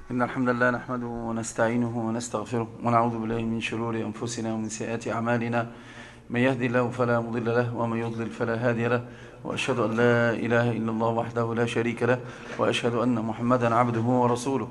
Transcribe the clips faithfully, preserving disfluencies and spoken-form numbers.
إن الحمد لله نحمده ونستعينه ونستغفره ونعوذ بالله من شرور أنفسنا ومن سيئات أعمالنا. من يهدي الله فلا مضل له ومن يضلل فلا هادي له، وأشهد أن لا إله إلا الله وحده لا شريك له، وأشهد أن محمدا عبده ورسوله.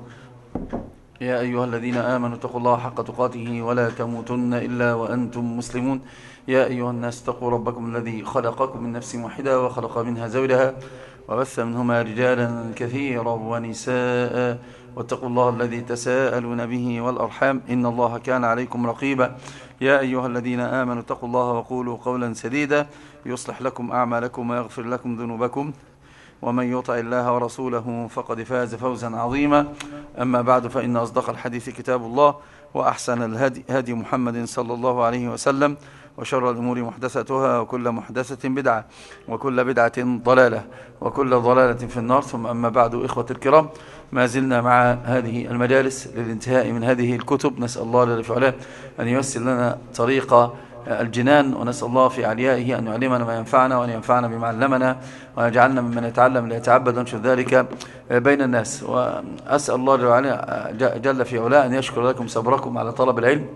يا أيها الذين آمنوا اتقوا الله حق تقاته ولا تموتن إلا وأنتم مسلمون. يا أيها الناس اتقوا ربكم الذي خلقكم من نفس واحدة وخلق منها زوجها وبث منهما رجالا كثيرا ونساء، واتقوا الله الذي تساءلون به والأرحام إن الله كان عليكم رقيبا. يا أيها الذين آمنوا اتقوا الله وقولوا قولا سديدا يصلح لكم أعمالكم ويغفر لكم ذنوبكم، ومن يطع الله ورسوله فقد فاز فوزا عظيما. أما بعد، فإن أصدق الحديث كتاب الله، وأحسن الهدي هدي محمد صلى الله عليه وسلم، وشر الأمور محدثاتها، وكل محدثة بدعة، وكل بدعة ضلالة، وكل ضلالة في النار. ثم أما بعد، إخوة الكرام، ما زلنا مع هذه المجالس للانتهاء من هذه الكتب. نسأل الله جل في علاه أن ييسر لنا طريق الجنان، ونسأل الله في عليائه أن يعلمنا ما ينفعنا، وأن ينفعنا بما علمنا، وأن يجعلنا ممن يتعلم ليتعبد ونشر ذلك بين الناس. وأسأل الله جل في علاه أن يشكر لكم صبركم على طلب العلم،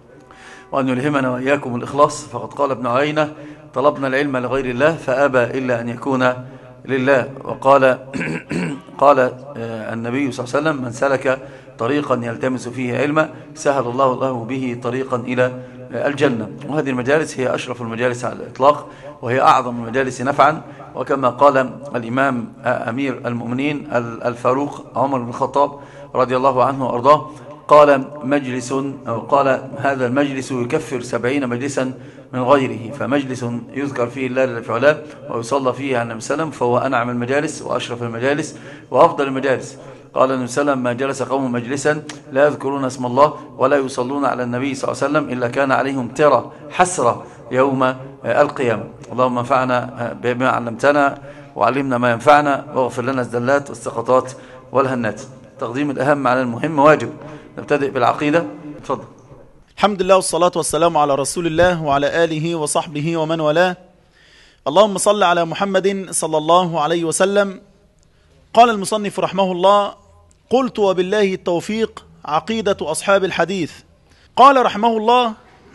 وأن يلهمنا وإياكم الإخلاص. فقد قال ابن عيينة: طلبنا العلم لغير الله فأبى إلا أن يكون لله. وقال قال النبي صلى الله عليه وسلم: من سلك طريقا يلتمس فيه علما سهل الله له به طريقا إلى الجنة. وهذه المجالس هي أشرف المجالس على الإطلاق، وهي أعظم المجالس نفعا. وكما قال الإمام أمير المؤمنين الفاروق عمر بن الخطاب رضي الله عنه وأرضاه، قال مجلس أو قال هذا المجلس يكفر سبعين مجلسا من غيره، فمجلس يذكر فيه الله جل في علاه ويصلى فيه عن النبي صلى الله عليه وسلم فهو أنعم المجالس وأشرف المجالس وأفضل المجالس. قال النبي صلى الله عليه وسلم: ما جلس قوم مجلسا لا يذكرون اسم الله ولا يصلون على النبي صلى الله عليه وسلم إلا كان عليهم ترى حسرة يوم القيامة. اللهم انفعنا بما علمتنا، وعلمنا ما ينفعنا، واغفر لنا الزلات والسقطات والهنات. تقديم الأهم على المهم واجب. نبتدئ بالعقيدة. تفضل. الحمد لله والصلاة والسلام على رسول الله وعلى آله وصحبه ومن والاه. اللهم صل على محمد صلى الله عليه وسلم. قال المصنف رحمه الله: قلت وبالله التوفيق عقيدة أصحاب الحديث. قال رحمه الله: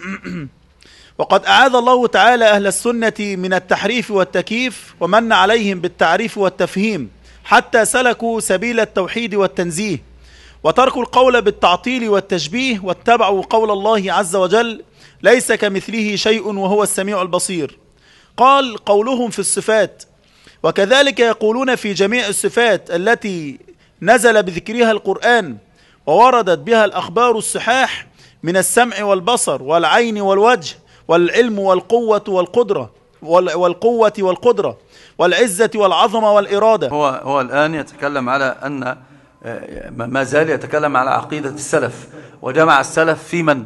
وقد أعاذ الله تعالى أهل السنة من التحريف والتكييف، ومن عليهم بالتعريف والتفهيم حتى سلكوا سبيل التوحيد والتنزيه، وتركوا القول بالتعطيل والتشبيه، واتبعوا قول الله عز وجل: ليس كمثله شيء وهو السميع البصير. قال: قولهم في الصفات، وكذلك يقولون في جميع الصفات التي نزل بذكرها القرآن ووردت بها الأخبار الصحاح من السمع والبصر والعين والوجه والعلم والقوة والقدرة والقوة والقدرة والعزة والعظمة والإرادة. هو هو الآن يتكلم على أن ما زال يتكلم على عقيدة السلف، وجمع السلف في من؟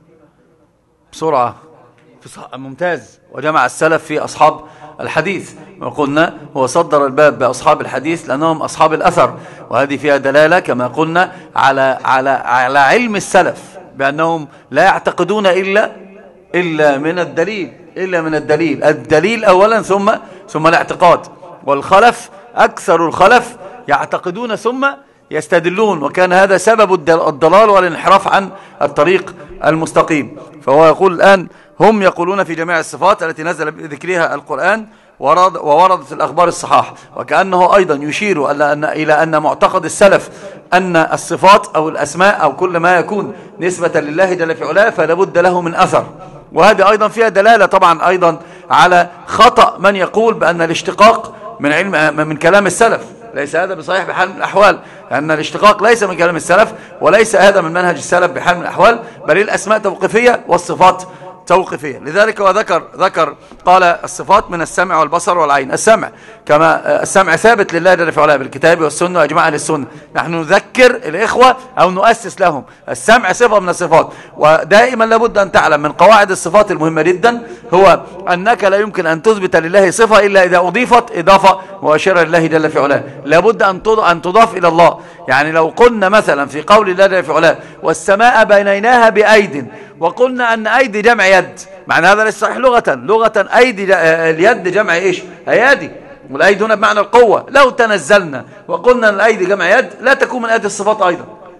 بسرعة في ممتاز. وجمع السلف في أصحاب الحديث، وقلنا هو صدر الباب بأصحاب الحديث لأنهم أصحاب الأثر، وهذه فيها دلالة كما قلنا على على على علم السلف بأنهم لا يعتقدون إلا إلا من الدليل إلا من الدليل الدليل أولا ثم ثم الاعتقاد. والخلف أكثر الخلف يعتقدون ثم يستدلون، وكان هذا سبب الضلال والانحراف عن الطريق المستقيم. فهو يقول الآن: هم يقولون في جميع الصفات التي نزل بذكرها القرآن ووردت الأخبار الصحاح، وكأنه أيضا يشير إلى أن معتقد السلف أن الصفات أو الأسماء أو كل ما يكون نسبة لله جل في علاه فلا بد له من أثر. وهذه أيضا فيها دلالة طبعا أيضا على خطأ من يقول بأن الاشتقاق من علم من كلام السلف. ليس هذا بصحيح بحال من الأحوال، لأن الاشتقاق ليس من كلام السلف، وليس هذا من منهج السلف بحال من الأحوال، بل الأسماء توقيفية والصفات توقيفية. لذلك وذكر ذكر قال: الصفات من السمع والبصر والعين. السمع كما السمع ثابت لله جل في علاه بالكتاب والسنة وإجماع أهل السنة. نحن نذكر الإخوة أو نؤسس لهم السمع صفة من الصفات. ودائما لابد أن تعلم من قواعد الصفات المهمة جدا هو أنك لا يمكن أن تثبت لله صفة إلا إذا أضيفت إضافة مؤشرة لله جل في علاه. لابد أن تضاف إلى الله. يعني لو قلنا مثلا في قول الله جل في علاه: والسماء بنيناها بأيد، وقلنا أن أيدي جمع يد، معنى هذا ليس صحيح لغة. لغة أيدي اليد جمع إيش؟ أيادي. والأيدي هنا بمعنى القوة. لو تنزلنا وقلنا أن الأيدي جمع يد لا تكون من أيدي الصفات أيضا،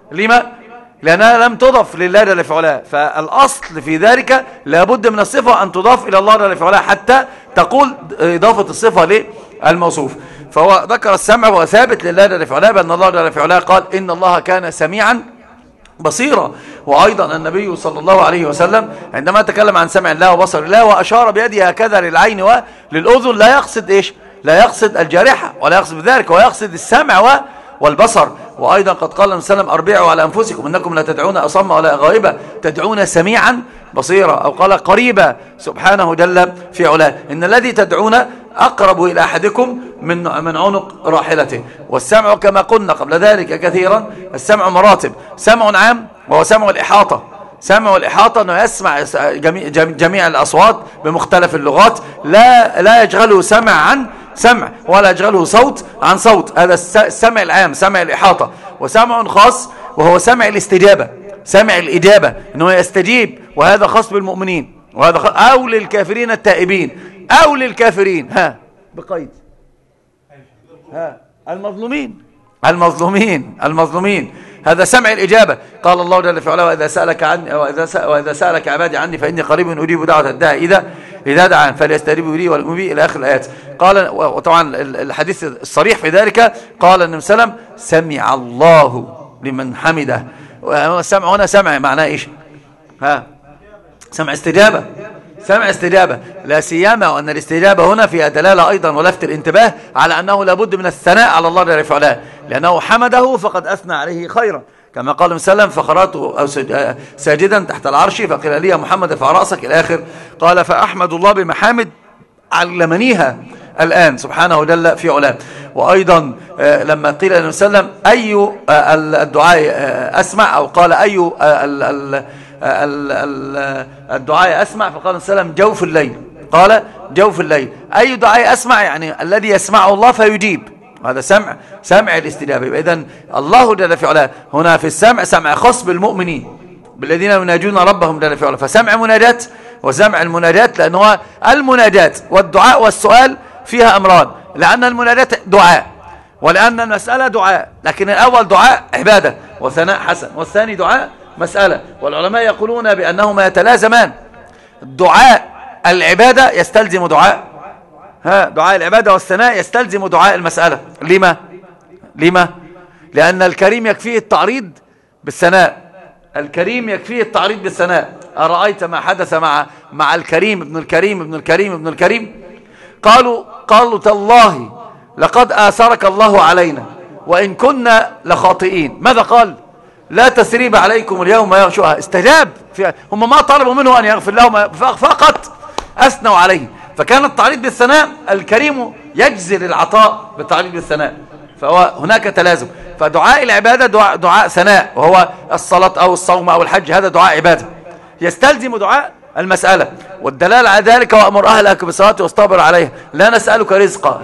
لما؟ لأنها لم تضف لله جل في علاه، فالأصل في ذلك لابد من الصفة أن تضاف إلى الله جل في علاه حتى تقول إضافة الصفة للموصوف. فهو ذكر السمع وهو ثابت لله جل في علاه، بأن الله جل في علاه قال إن الله كان سميعا بصيرا. وأيضا النبي صلى الله عليه وسلم عندما تكلم عن سمع الله وبصر الله وأشار بيده هكذا للعين وللأذن، لا يقصد إيش؟ لا يقصد الجارحة ولا يقصد بذلك، ويقصد السمع والبصر. وأيضا قد قال النبي صلى الله عليه وسلم أربعوا على أنفسكم إنكم لا تدعون أصم ولا غائبا، تدعون سميعا بصيرا، أو قال قريبا سبحانه جل في علاه. إن الذي تدعون أقرب إلى أحدكم من من عنق راحلته. والسمع كما قلنا قبل ذلك كثيرا، السمع مراتب، سمع عام وهو سمع الإحاطة. سمع الإحاطة أنه يسمع جميع, جميع الأصوات بمختلف اللغات، لا لا يشغله سمع عن سمع ولا يشغله صوت عن صوت. هذا السمع العام، سمع الإحاطة. وسمع خاص وهو سمع الاستجابة، سمع الإجابة، أنه يستجيب، وهذا خاص بالمؤمنين، وهذا خاص أو للكافرين التائبين، أو للكافرين ها بقيد ها المظلومين المظلومين المظلومين هذا سمع الإجابة. قال الله جل في علاه وإذا سألك عني وإذا وإذا سألك عبادي عني فإني قريب أجيب دعوة الداعي إذا إذا دعان فليستجيبوا لي وليؤمنوا بي إلى آخر الآيات. قال، وطبعا الحديث الصريح في ذلك قال النبي صلى الله عليه وسلم سمع الله لمن حمده. والسمع هنا سمع معناه إيش؟ ها سمع استجابة، سمع استجابة، لا سيما وأن الاستجابة هنا فيها دلالة أيضا ولفت الانتباه على أنه لابد من الثناء على الله جل وعلا، لأنه حمده فقد أثنى عليه خيرا، كما قال مسلم فخرجت ساجدا تحت العرش فقيل لي محمد ارفع رأسك إلى آخر. قال فأحمد الله بمحامد علمنيها الآن سبحانه جل في علاه. وأيضا لما قيل للنبي صلى الله عليه وسلم أي الدعاء أسمع، أو قال أي الدعاء أسمع، فقال النبي صلى الله عليه وسلم جوف الليل، قال جوف الليل أي دعاء أسمع، يعني الذي يسمعه الله فيجيب، هذا سمع سمع الاستجابة. إذن الله جل في علاه هنا في السمع سمع خاص بالمؤمنين بالذين يناجون ربهم جل في علاه، فسمع مناجات وسمع المناجات، لأنه المناجات والدعاء والسؤال فيها أمران، لأن المناجات دعاء ولأن المسألة دعاء، لكن الأول دعاء عبادة وثناء حسن، والثاني دعاء مسألة. والعلماء يقولون بأنهما يتلازمان، دعاء العبادة يستلزم دعاء ها دعاء العبادة، والثناء يستلزم دعاء المسألة. لما؟ لما؟ لأن الكريم يكفيه التعريض بالثناء، الكريم يكفيه التعريض بالثناء. أرأيت ما حدث مع مع الكريم ابن الكريم ابن الكريم ابن الكريم؟ قالوا قالوا تالله لقد آثرك الله علينا وإن كنا لخاطئين. ماذا قال؟ لا تثريب عليكم اليوم يغشوها. استجاب، هم ما طلبوا منه أن يغفر لهم، فقط أثنوا عليه. فكان التعريض بالثناء، الكريم يجزل العطاء بالتعريض بالثناء، فهو هناك تلازم. فدعاء العبادة دعاء, دعاء ثناء، وهو الصلاة أو الصوم أو الحج، هذا دعاء عبادة يستلزم دعاء المسألة. والدلالة على ذلك وأمر أهلك بالصلاة واصطبر عليها لا نسألك رزقا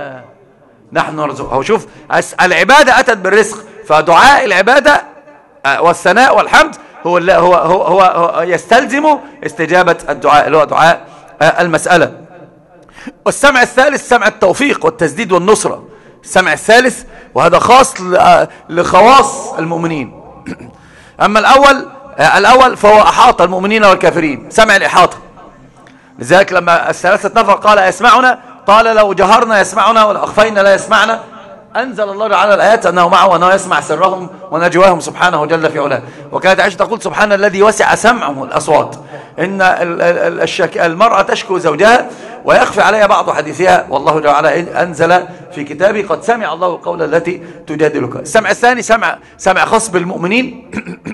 نحن نرزقك. هو شوف العبادة أتت بالرزق، فدعاء العبادة والثناء والحمد هو هو هو, هو, هو يستلزم استجابة الدعاء اللي هو دعاء المسألة. والسمع الثالث سمع التوفيق والتسديد والنصرة، السمع الثالث، وهذا خاص لخواص المؤمنين. أما الأول الأول فهو أحاط المؤمنين والكافرين، سمع الإحاطة. لذلك لما الثلاثة نفر قال يسمعنا، قال لو جهرنا يسمعنا ولو أخفينا لا يسمعنا. أنزل الله على الآيات أنه معه وأنه يسمع سرهم ونجواهم سبحانه جل في علاه. وكانت عائشة تقول سبحان الذي وسع سمعه الأصوات، إن المرأة تشكو زوجها ويخفي عليها بعض حديثها، والله جل وعلا أنزل في كتابه قد سمع الله قول التي تجادلك. السمع الثاني سمع سمع خاص بالمؤمنين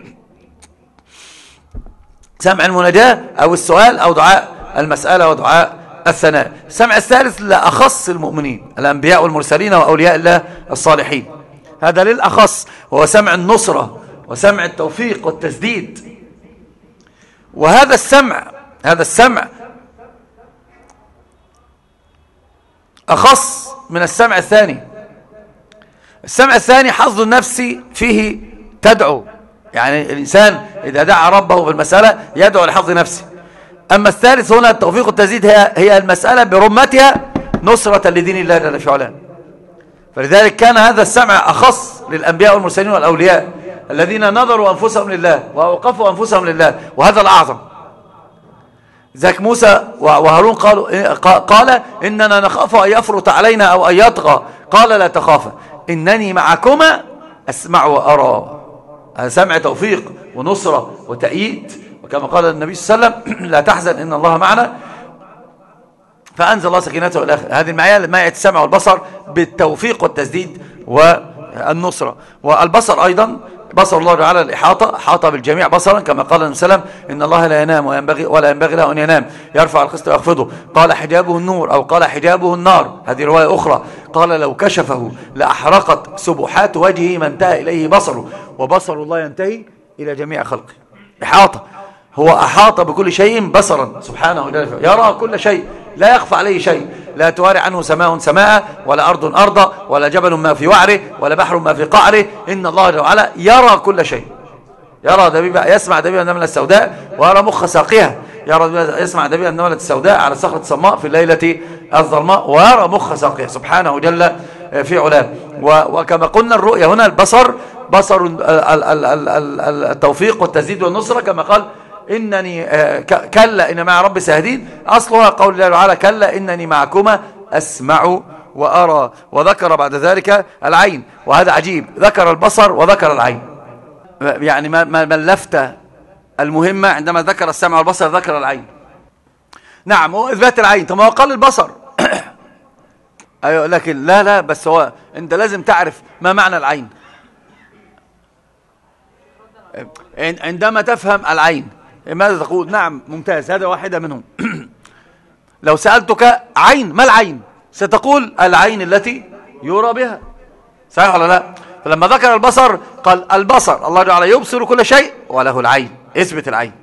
سمع المناجاة أو السؤال أو دعاء المسألة ودعاء الثناء. السمع الثالث لأخص المؤمنين الأنبياء والمرسلين وأولياء الله الصالحين، هذا للأخص، وهو سمع النصرة وسمع التوفيق والتسديد. وهذا السمع هذا السمع أخص من السمع الثاني. السمع الثاني حظ النفس فيه تدعو، يعني الإنسان إذا دعا ربه في المسألة يدعو لحظ نفسه. أما الثالث هنا التوفيق والتسديد هي, هي المسألة برمتها نصرة لدين الله جل في علاه. فلذلك كان هذا السمع أخص للأنبياء والمرسلين والأولياء، الذين نظروا أنفسهم لله وأوقفوا أنفسهم لله، وهذا الأعظم. ذاك موسى وهارون قالوا قال إننا نخاف أن يفرط علينا أو أن يطغى، قال لا تخافا إنني معكما أسمع وأرى. سمع توفيق ونصرة وتأييد، وكما قال النبي صلى الله عليه وسلم لا تحزن إن الله معنا، فأنزل الله سكينته إلى آخره. هذه المعية معية السمع والبصر بالتوفيق والتسديد والنصرة. والبصر أيضا بصر الله تعالى الإحاطة، أحاط بالجميع بصرا، كما قال النبي صلى الله عليه وسلم إن الله لا ينام وينبغي ولا ينبغي له أن ينام، يرفع القسط ويخفضه. قال حجابه النور أو قال حجابه النار، هذه رواية أخرى. قال لو كشفه لأحرقت سبحات وجهه ما انتهى إليه بصره، وبصر الله ينتهي إلى جميع خلقه. إحاطة، هو أحاط بكل شيء بصرا سبحانه وتعالى، يرى كل شيء لا يخفى عليه شيء، لا تواري عنه سماء سماء ولا أرض أرضا ولا جبل ما في وعره ولا بحر ما في قعره. إن الله تعالى يرى كل شيء، يرى دبيب يسمع دبيب النملة السوداء ويرى مخ ساقها، يرى يسمع دبيب النملة السوداء على صخرة الصماء في الليلة الظلماء ويرى مخ ساقها سبحانه جل في علاه. وكما قلنا الرؤية هنا البصر بصر التوفيق والتسديد والنصرة، كما قال إنني كلا إن مع ربي سيهدين، أصلها قول الله تعالى كلا إنني معكما أسمع وأرى. وذكر بعد ذلك العين، وهذا عجيب، ذكر البصر وذكر العين، يعني ما اللفتة المهمة عندما ذكر السمع والبصر ذكر العين. نعم هو إثبات العين، طب ما هو قال البصر أيوة، لكن لا لا بس هو أنت لازم تعرف ما معنى العين عندما تفهم العين. ماذا تقول؟ نعم ممتاز، هذا واحدة منهم. لو سألتك عين ما العين ستقول العين التي يرى بها، صحيح ولا لا؟ فلما ذكر البصر قال البصر الله تعالى يبصر كل شيء وله العين، اثبت العين.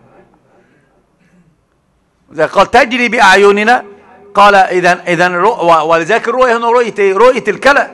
قال تجري بأعيننا، قال إذن إذن ولذلك الرؤية هنا رؤية ايه؟ رؤية الكلى،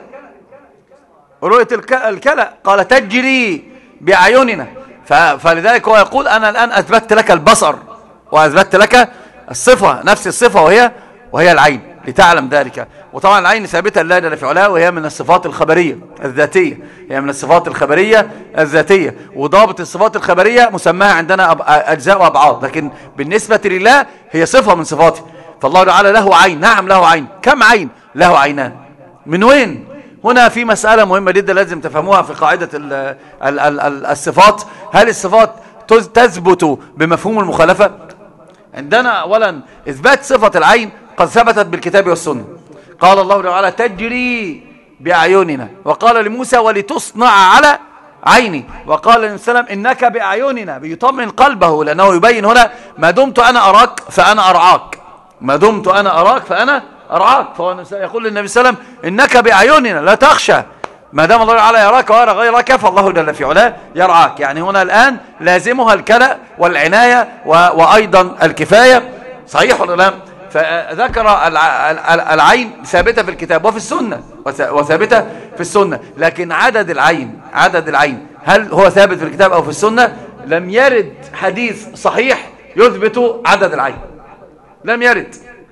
رؤية الكلى، قال تجري بأعيننا. فلذلك هو يقول أنا الآن أثبت لك البصر وأثبت لك الصفة، نفس الصفة وهي وهي العين، لتعلم ذلك. وطبعا العين ثابتة لله جل في علاه، وهي من الصفات الخبرية الذاتية، هي من الصفات الخبرية الذاتية. وضابط الصفات الخبرية مسماها عندنا أجزاء وأبعاد، لكن بالنسبة لله هي صفة من صفاته. فالله تعالى له عين، نعم له عين. كم عين؟ له عينان. من وين؟ هنا في مسألة مهمة جدا لازم تفهموها في قاعدة ال ال ال ال الصفات. هل الصفات تثبت بمفهوم المخالفة؟ عندنا أولا إثبات صفة العين قد ثبتت بالكتاب والسنة. قال الله تعالى تجري بأعيننا، وقال لموسى ولتصنع على عيني، وقال للنبي صلى الله عليه وسلم إنك بأعيننا، بيطمئن قلبه، لأنه يبين هنا ما دمت أنا أراك فأنا أرعاك، ما دمت أنا أراك فأنا أرعاك. فهو يقول للنبي صلى الله عليه وسلم إنك بأعيننا لا تخشى، ما دام الله تعالى يراك ويرى غيرك فالله جل في علاه يرعاك. يعني هنا الآن لازمها الكلى والعناية وأيضا الكفاية، صحيح ولا لا؟ فذكر العين ثابتة في الكتاب وفي السنة، وثابتة في السنة، لكن عدد العين عدد العين هل هو ثابت في الكتاب أو في السنة؟ لم يرد حديث صحيح يثبت عدد العين، لم يرد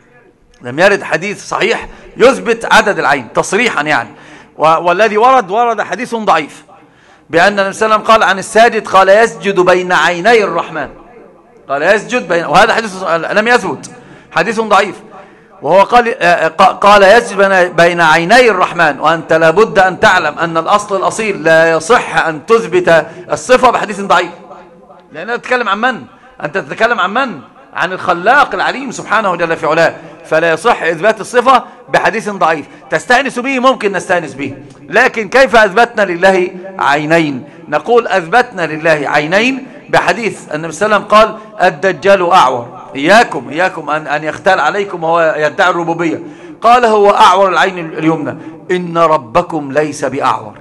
لم يرد حديث صحيح يثبت عدد العين تصريحا يعني. والذي ورد ورد حديث ضعيف بأن النبي صلى الله عليه وسلم قال عن الساجد قال يسجد بين عيني الرحمن، قال يسجد بين، وهذا حديث لم يثبت، حديث ضعيف. وهو قال قال يسجد بين عيني الرحمن، وأنت لابد أن تعلم أن الأصل الأصيل لا يصح أن تثبت الصفة بحديث ضعيف، لأنك تتكلم عن من؟ أنت تتكلم عن من؟ عن الخلاق العليم سبحانه جل في علاه، فلا يصح إثبات الصفة بحديث ضعيف. تستأنس به ممكن نستأنس به، لكن كيف أثبتنا لله عينين؟ نقول أثبتنا لله عينين بحديث النبي صلى الله عليه وسلم قال الدجال أعور، إياكم إياكم أن, أن يختال عليكم وهو يدعي الربوبية. قال هو أعور العين اليمنى، إن ربكم ليس بأعور،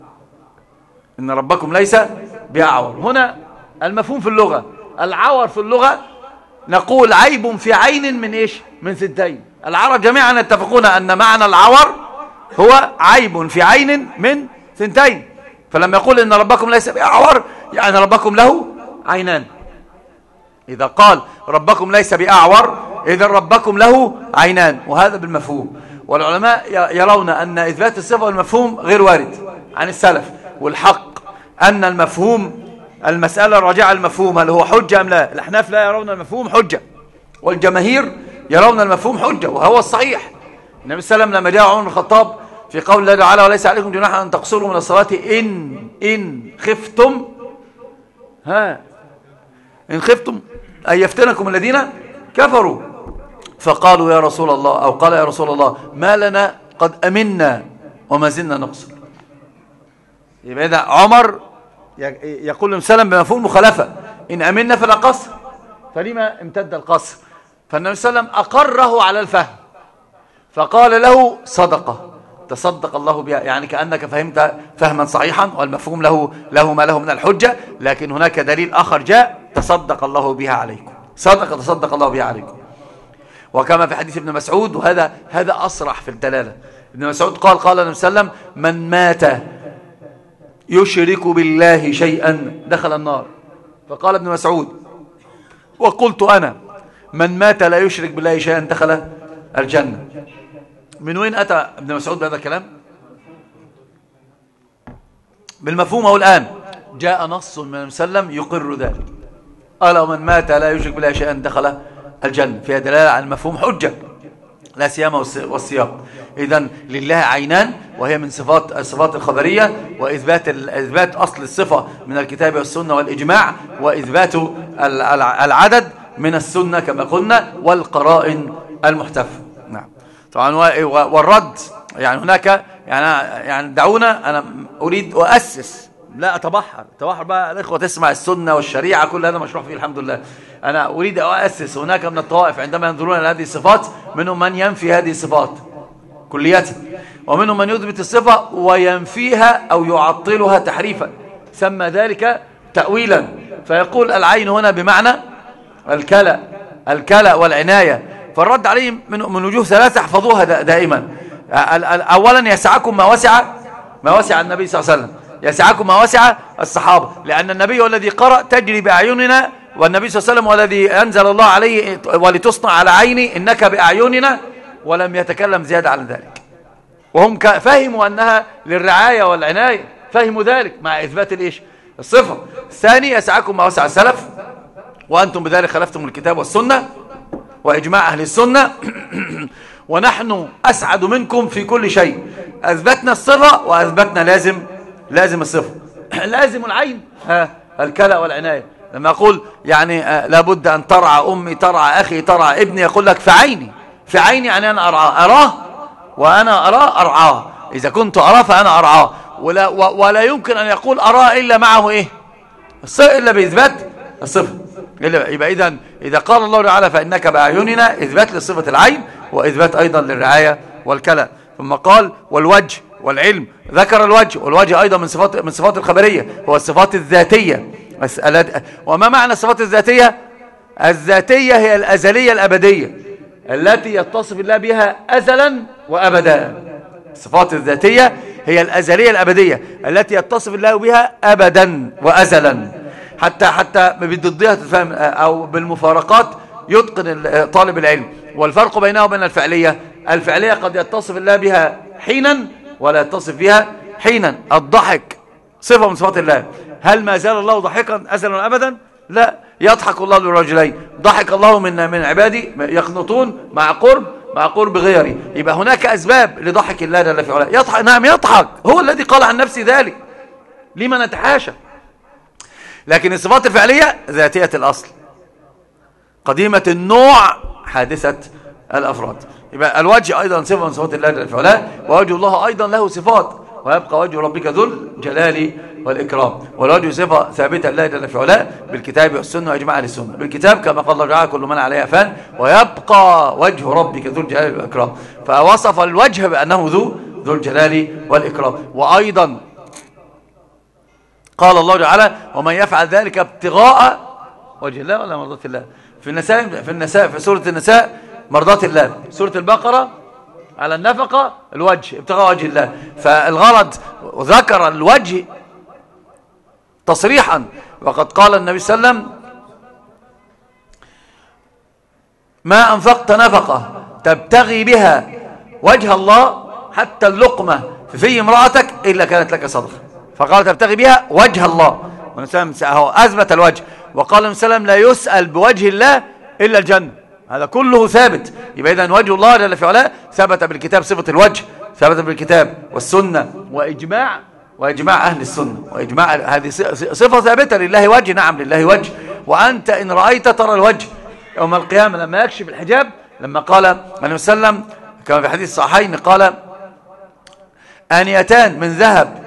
إن ربكم ليس بأعور. هنا المفهوم في اللغة، العور في اللغة نقول عيب في عين من إيش؟ من ثنتين. العرب جميعا يتفقون أن معنى العور هو عيب في عين من ثنتين. فلما يقول إن ربكم ليس بأعور يعني ربكم له عينان. إذا قال ربكم ليس بأعور إذا ربكم له عينان، وهذا بالمفهوم. والعلماء يرون أن إثبات الصفة والمفهوم غير وارد عن السلف، والحق أن المفهوم المسألة الراجعة المفهوم هل هو حجة أم لا. الأحناف لا يرون المفهوم حجة، والجماهير يرون المفهوم حجة، وهو الصحيح. النبي صلى الله عليه وسلم لما جاء عمر بن الخطاب في قول الله تعالى وليس عليكم جناح أن تقصروا من الصلاة إن إن خفتم ها إن خفتم أن يفتنكم الذين كفروا، فقالوا يا رسول الله، أو قال يا رسول الله ما لنا قد أمنا وما زلنا نقصر. يبقى إذا عمر يقول لهم سلم بمفهوم مخالفة، إن أمنا فلا قصر، فلما امتد القصر؟ فالنبي صلى الله عليه وسلم أقره على الفهم، فقال له صدقة تصدق الله بها، يعني كأنك فهمت فهما صحيحا، والمفهوم له له ما له من الحجة، لكن هناك دليل آخر جاء تصدق الله بها عليكم، صدقة تصدق الله بها عليكم. وكما في حديث ابن مسعود، وهذا هذا أصرح في الدلالة. ابن مسعود قال قال النبي صلى الله عليه وسلم من مات يشرك بالله شيئا دخل النار. فقال ابن مسعود وقلت أنا من مات لا يشرك بالله شيئا دخل الجنة. من وين أتى ابن مسعود بهذا الكلام؟ بالمفهوم. هو الآن جاء نص من النبي صلى الله عليه وسلم يقر ذلك، قال ومن مات لا يشرك بالله شيئا دخل الجنة، فيها دلالة على المفهوم حجة لا سيما والسياق. إذن لله عينان، وهي من صفات الصفات الخبرية، وإثبات إثبات أصل الصفة من الكتاب والسنة والإجماع، وإثبات العدد من السنة كما قلنا، والقرائن المحتفة. نعم. طبعا والرد يعني هناك يعني يعني دعونا، أنا أريد أؤسس لا أتبحر تبحر بقى الإخوة تسمع السنة والشريعة، كل هذا مشروع فيه الحمد لله. أنا أريد أؤسس. هناك من الطوائف عندما ينظرون إلى هذه الصفات منهم من ينفي هذه الصفات كلية، ومنهم من يثبت الصفة وينفيها أو يعطلها تحريفا، سمى ذلك تأويلا. فيقول العين هنا بمعنى الكلى الكلى والعناية. فالرد عليهم من من وجوه ثلاثة احفظوها دائما. أولا يسعكم ما وسع ما وسع النبي صلى الله عليه وسلم، يسعكم ما وسع الصحابة، لأن النبي هو الذي قرأ تجري بأعيننا، والنبي صلى الله عليه وسلم هو الذي أنزل الله عليه ولتصنع على عيني إنك بأعيننا، ولم يتكلم زيادة عن ذلك. وهم فهموا أنها للرعاية والعناية، فهموا ذلك مع إثبات الإيش الصفة. الثاني يسعكم ما وسع السلف، وأنتم بذلك خلفتم الكتاب والسنة وإجماع أهل السنة ونحن أسعد منكم في كل شيء. أثبتنا الصفة وأثبتنا لازم لازم الصفة. لازم العين ها الكلى والعناية. لما أقول يعني آه لابد أن ترعى أمي، ترعى أخي، ترعى ابني، يقول لك في عيني في عيني يعني أنا أرعاه أراه وأنا أراه أرعاه. إذا كنت أراه فأنا أرعاه، ولا, ولا يمكن أن يقول أراه إلا معه إيه الصفة، إلا بإثبات الصفة. يبقى إذن إذا قال الله تعالى فإنك بأعيننا، إثبات لصفة العين وإثبات أيضا للرعاية والكلى. ثم قال والوجه والعلم، ذكر الوجه، والوجه أيضا من صفات من صفات الخبرية، هو الصفات الذاتية. وما معنى الصفات الذاتية؟ الذاتية هي الأزلية الأبدية التي يتصف الله بها أزلا وأبدا. الصفات الذاتية هي الأزلية الأبدية التي يتصف الله بها أبدا وأزلا، حتى حتى بضدها تتفهم أو بالمفارقات يتقن طالب العلم. والفرق بينها وبين الفعلية، الفعلية قد يتصف الله بها حينا ولا يتصف بها حينا. الضحك صفة من صفات الله، هل ما زال الله ضحكا أزلا وأبدا؟ لا، يضحك الله للرجلين، ضحك الله من من عبادي يقنطون مع قرب مع قرب غيري. يبقى هناك أسباب لضحك الله جل في علاه. يضحك، نعم يضحك، هو الذي قال عن نفسه ذلك، لما نتحاشى. لكن الصفات الفعلية ذاتية الأصل، قديمة النوع، حادثة الأفراد. يبقى الوجه أيضا صفة من صفات الله جل في علاه، ووجه الله أيضا له صفات، ويبقى وجه ربك ذو الجلال والإكرام. والوجه صفة ثابتة لله جل في علاه بالكتاب والسنة وإجماع أهل السنة. بالكتاب كما قال الله تعالى كل من عليها فان ويبقى وجه ربك ذو الجلال والإكرام، فوصف الوجه بأنه ذو ذو الجلال والإكرام. وأيضا قال الله تعالى ومن يفعل ذلك ابتغاء وجه الله ولا مرضات الله. في النساء في النساء في سورة النساء مرضات الله، سورة البقرة على النفقة الوجه ابتغاء وجه الله. فالغرض ذكر الوجه تصريحا، وقد قال النبي صلى الله عليه وسلم ما أنفقت نفقة تبتغي بها وجه الله حتى اللقمة في في امرأتك إلا كانت لك صدقة. فقال تبتغي بها وجه الله، هو أثبت الوجه. وقال النبي صلى الله عليه وسلم لا يسأل بوجه الله إلا الجنة. هذا كله ثابت. يبقى إذن وجه الله جل في علاه ثبت بالكتاب، صفة الوجه ثبت بالكتاب والسنة وإجماع وإجماع أهل السنة وإجماع، هذه صفة ثابتة لله وجه. نعم لله وجه. وأنت إن رأيت ترى الوجه يوم القيامة لما يكشف الحجاب. لما قال النبي صلى الله عليه وسلم كما في حديث الصحيحين قال آنيتان من ذهب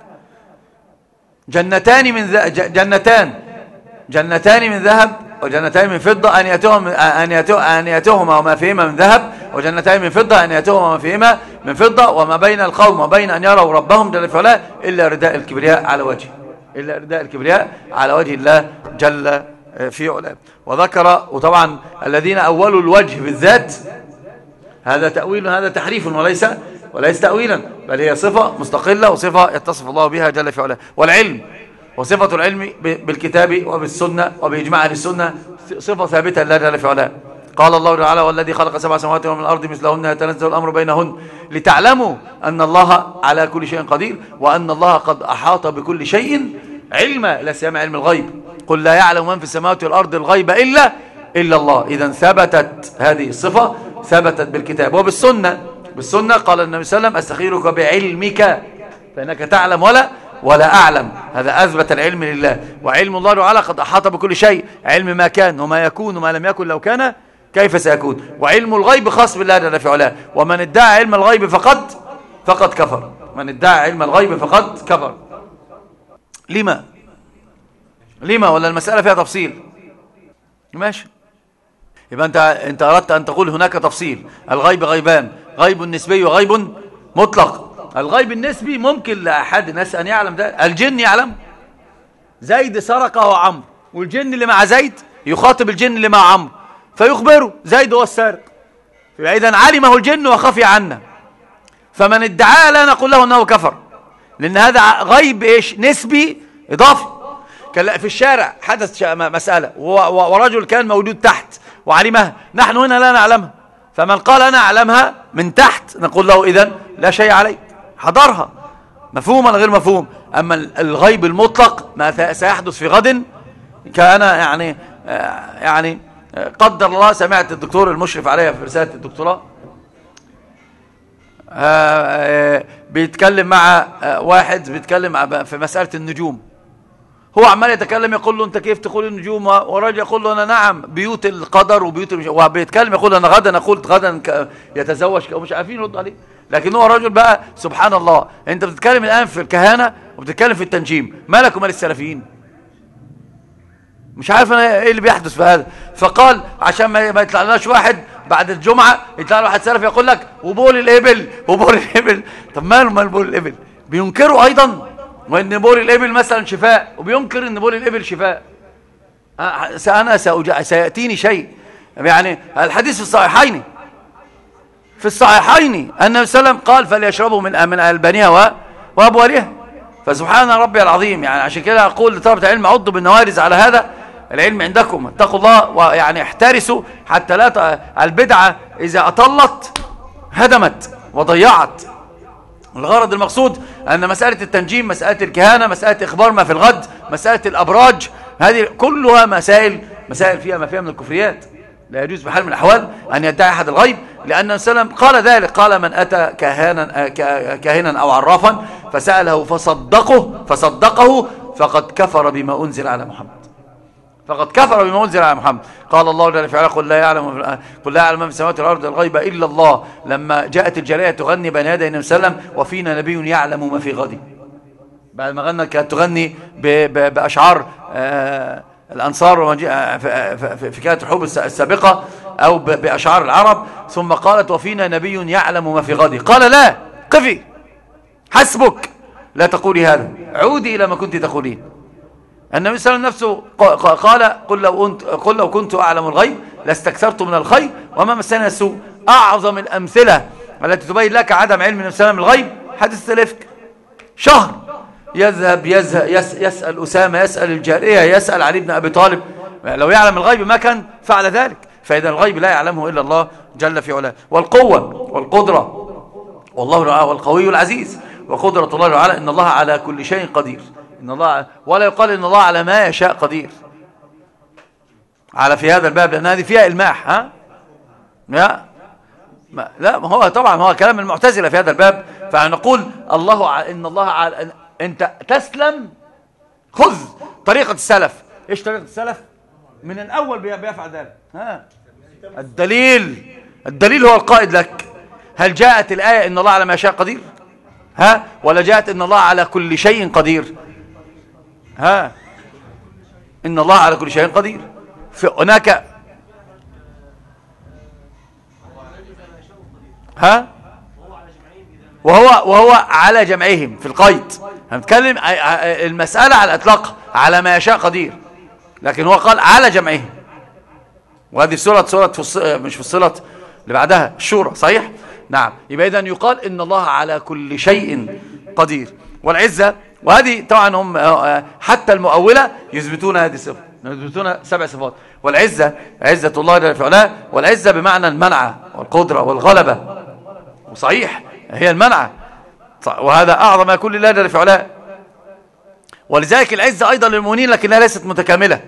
جنتان من ذهب جنتان جنتان من ذهب وجنتان من فضة آنيتهم آنيتهما وما فيهما من ذهب وجنتان من فضة آنيتهما وما فيهما من فضة وما بين القوم وبين أن يروا ربهم جل في علاه إلا رداء الكبرياء على وجهه إلا رداء الكبرياء على وجه الله جل في علاه. وذكر وطبعا الذين أولوا الوجه بالذات هذا تأويل، هذا تحريف وليس وليس تأويلا، بل هي صفة مستقلة وصفة يتصف الله بها جل في علاه. والعلم وصفة العلم بالكتاب وبالسنة وبإجماع أهل السنة صفة ثابتة لله جل في علاه. قال الله تعالى والذي خلق سبع سماوات ومن الأرض مثلهن يتنزل الأمر بينهن لتعلموا أن الله على كل شيء قدير وأن الله قد أحاط بكل شيء علما، لا سيما علم الغيب. قل لا يعلم من في السماوات والأرض الغيب إلا إلا الله. إذن ثبتت هذه الصفة، ثبتت بالكتاب وبالسنة. بالسنة قال النبي صلى الله عليه وسلم أستخيرك بعلمك فإنك تعلم ولا ولا أعلم. هذا أثبت العلم لله. وعلم الله تعالى قد أحاط بكل شيء، علم ما كان وما يكون وما لم يكن لو كان كيف سيكون. وعلم الغيب خاص بالله جل في علاه. ومن ادعى علم الغيب فقد فقد كفر. من ادعى علم الغيب فقد كفر. لما لما ولا المسألة فيها تفصيل؟ ماشي. يبقى أنت أنت أردت أن تقول هناك تفصيل. الغيب غيبان، غيب نسبي وغيب مطلق. الغيب النسبي ممكن لأحد الناس أن يعلم ده. الجن يعلم. زيد سرقه عمرو والجن اللي مع زيد يخاطب الجن اللي مع عمرو فيخبره زيد هو السارق، فإذا علمه الجن وخفي عنا. فمن ادعاه لا نقول له أنه كفر، لأن هذا غيب إيش؟ نسبي إضافي. في الشارع حدث مسألة ورجل كان موجود تحت وعلمها، نحن هنا لا نعلمها، فمن قال أنا أعلمها من تحت نقول له إذن لا شيء عليه، حضرها مفهوما غير مفهوم. أما الغيب المطلق ما سيحدث في غد كان يعني يعني قدر الله. سمعت الدكتور المشرف عليها في رسالة الدكتوراه بيتكلم مع واحد بيتكلم في مسألة النجوم، هو عمال يتكلم يقول له انت كيف تقول النجوم، وراجل يقول له انا نعم بيوت القدر وبيوت المش... وبيتكلم يقول انا غدا اقول غدا يتزوج ومش عارفين يرد عليه. لكن هو راجل بقى سبحان الله، انت بتتكلم الان في الكهنة وبتتكلم في التنجيم، مالك ومال السلفيين؟ مش عارف انا ايه اللي بيحدث في هذا. فقال عشان ما يطلعناش واحد بعد الجمعة يطلع واحد سلفي يقول لك وبول الابل وبول الابل. طب ماله مال بول الابل؟ بينكروا ايضا وان بول الابل مثلا شفاء، وبينكر ان بول الابل شفاء. انا سياتيني شيء يعني الحديث في الصحيحين في الصحيحين ان النبي صلى الله عليه وسلم قال فليشربوا من من البانها وابوالها. فسبحان ربي العظيم. يعني عشان كده اقول لطلبه العلم عضوا بالنوارز على هذا العلم عندكم، اتقوا الله ويعني احترسوا حتى لا البدعه اذا اطلت هدمت وضيعت. الغرض المقصود أن مسألة التنجيم، مسألة الكهانة، مسألة إخبار ما في الغد، مسألة الأبراج، هذه كلها مسائل مسائل فيها ما فيها من الكفريات. لا يجوز بحال من الأحوال أن يدعي أحد الغيب، لأن السلام قال ذلك، قال من أتى كهانا, كاهنا أو عرافا فسأله فصدقه فصدقه فقد كفر بما أنزل على محمد فقد كفر بما أنزل على محمد. قال الله جل وعلا قل لا يعلم قل لا يعلم من في السماوات والأرض الغيب إلا الله. لما جاءت الجارية تغني بين يدي النبي صلى الله عليه وسلم وفينا نبي يعلم ما في غد، بعد ما غنت كانت تغني بأشعار الأنصار في كانت الحروب السابقة أو بأشعار العرب، ثم قالت وفينا نبي يعلم ما في غد. قال لا، قفي حسبك، لا تقولي هذا، عودي إلى ما كنت تقولين. النبي صلى الله عليه وسلم نفسه قال قل لو, أنت قل لو كنت أعلم الغيب لاستكثرت من الخير وما مسني السوء. أعظم الأمثلة التي تبين لك عدم علم النبي صلى الله عليه وسلم الغيب حديث الإفك. شهر يذهب يذهب يسأل أسامة، يسأل الجارية، يسأل علي بن أبي طالب، لو يعلم الغيب ما كان فعل ذلك. فإذا الغيب لا يعلمه إلا الله جل في علاه. والقوة والقدرة والله والقوي العزيز وقدرة الله تعالى إن الله على كل شيء قدير. إن الله ولا يقال إن الله على ما يشاء قدير على في هذا الباب، لأن هذه فيها إلماح. ها لا ما لا ما هو طبعا هو كلام المعتزلة في هذا الباب. فنقول الله ع... إن الله على... أنت تسلم، خذ طريقة السلف. إيش طريقة السلف؟ من الأول بيفعل ذلك. ها الدليل الدليل هو القائد لك. هل جاءت الآية إن الله على ما يشاء قدير؟ ها ولا جاءت إن الله على كل شيء قدير؟ ها إن الله على كل شيء قدير. في هناك ها وهو وهو على جمعهم في القيد. هنتكلم المسألة على الإطلاق على ما يشاء قدير، لكن هو قال على جمعهم. وهذه سورة سورة مش فصلت اللي بعدها الشورى، صحيح؟ نعم. يبقى إذن يقال إن الله على كل شيء قدير. والعزة، وهذه طبعا هم حتى المؤولة يثبتون هذه الصفة، يثبتون سبع صفات. والعزة عزة الله جل في علاه، والعزة بمعنى المنعة والقدرة والغلبة، وصحيح هي المنعة، وهذا أعظم ما كل الله جل في علاه. ولذلك العزة أيضا للمؤمنين لكنها ليست متكاملة.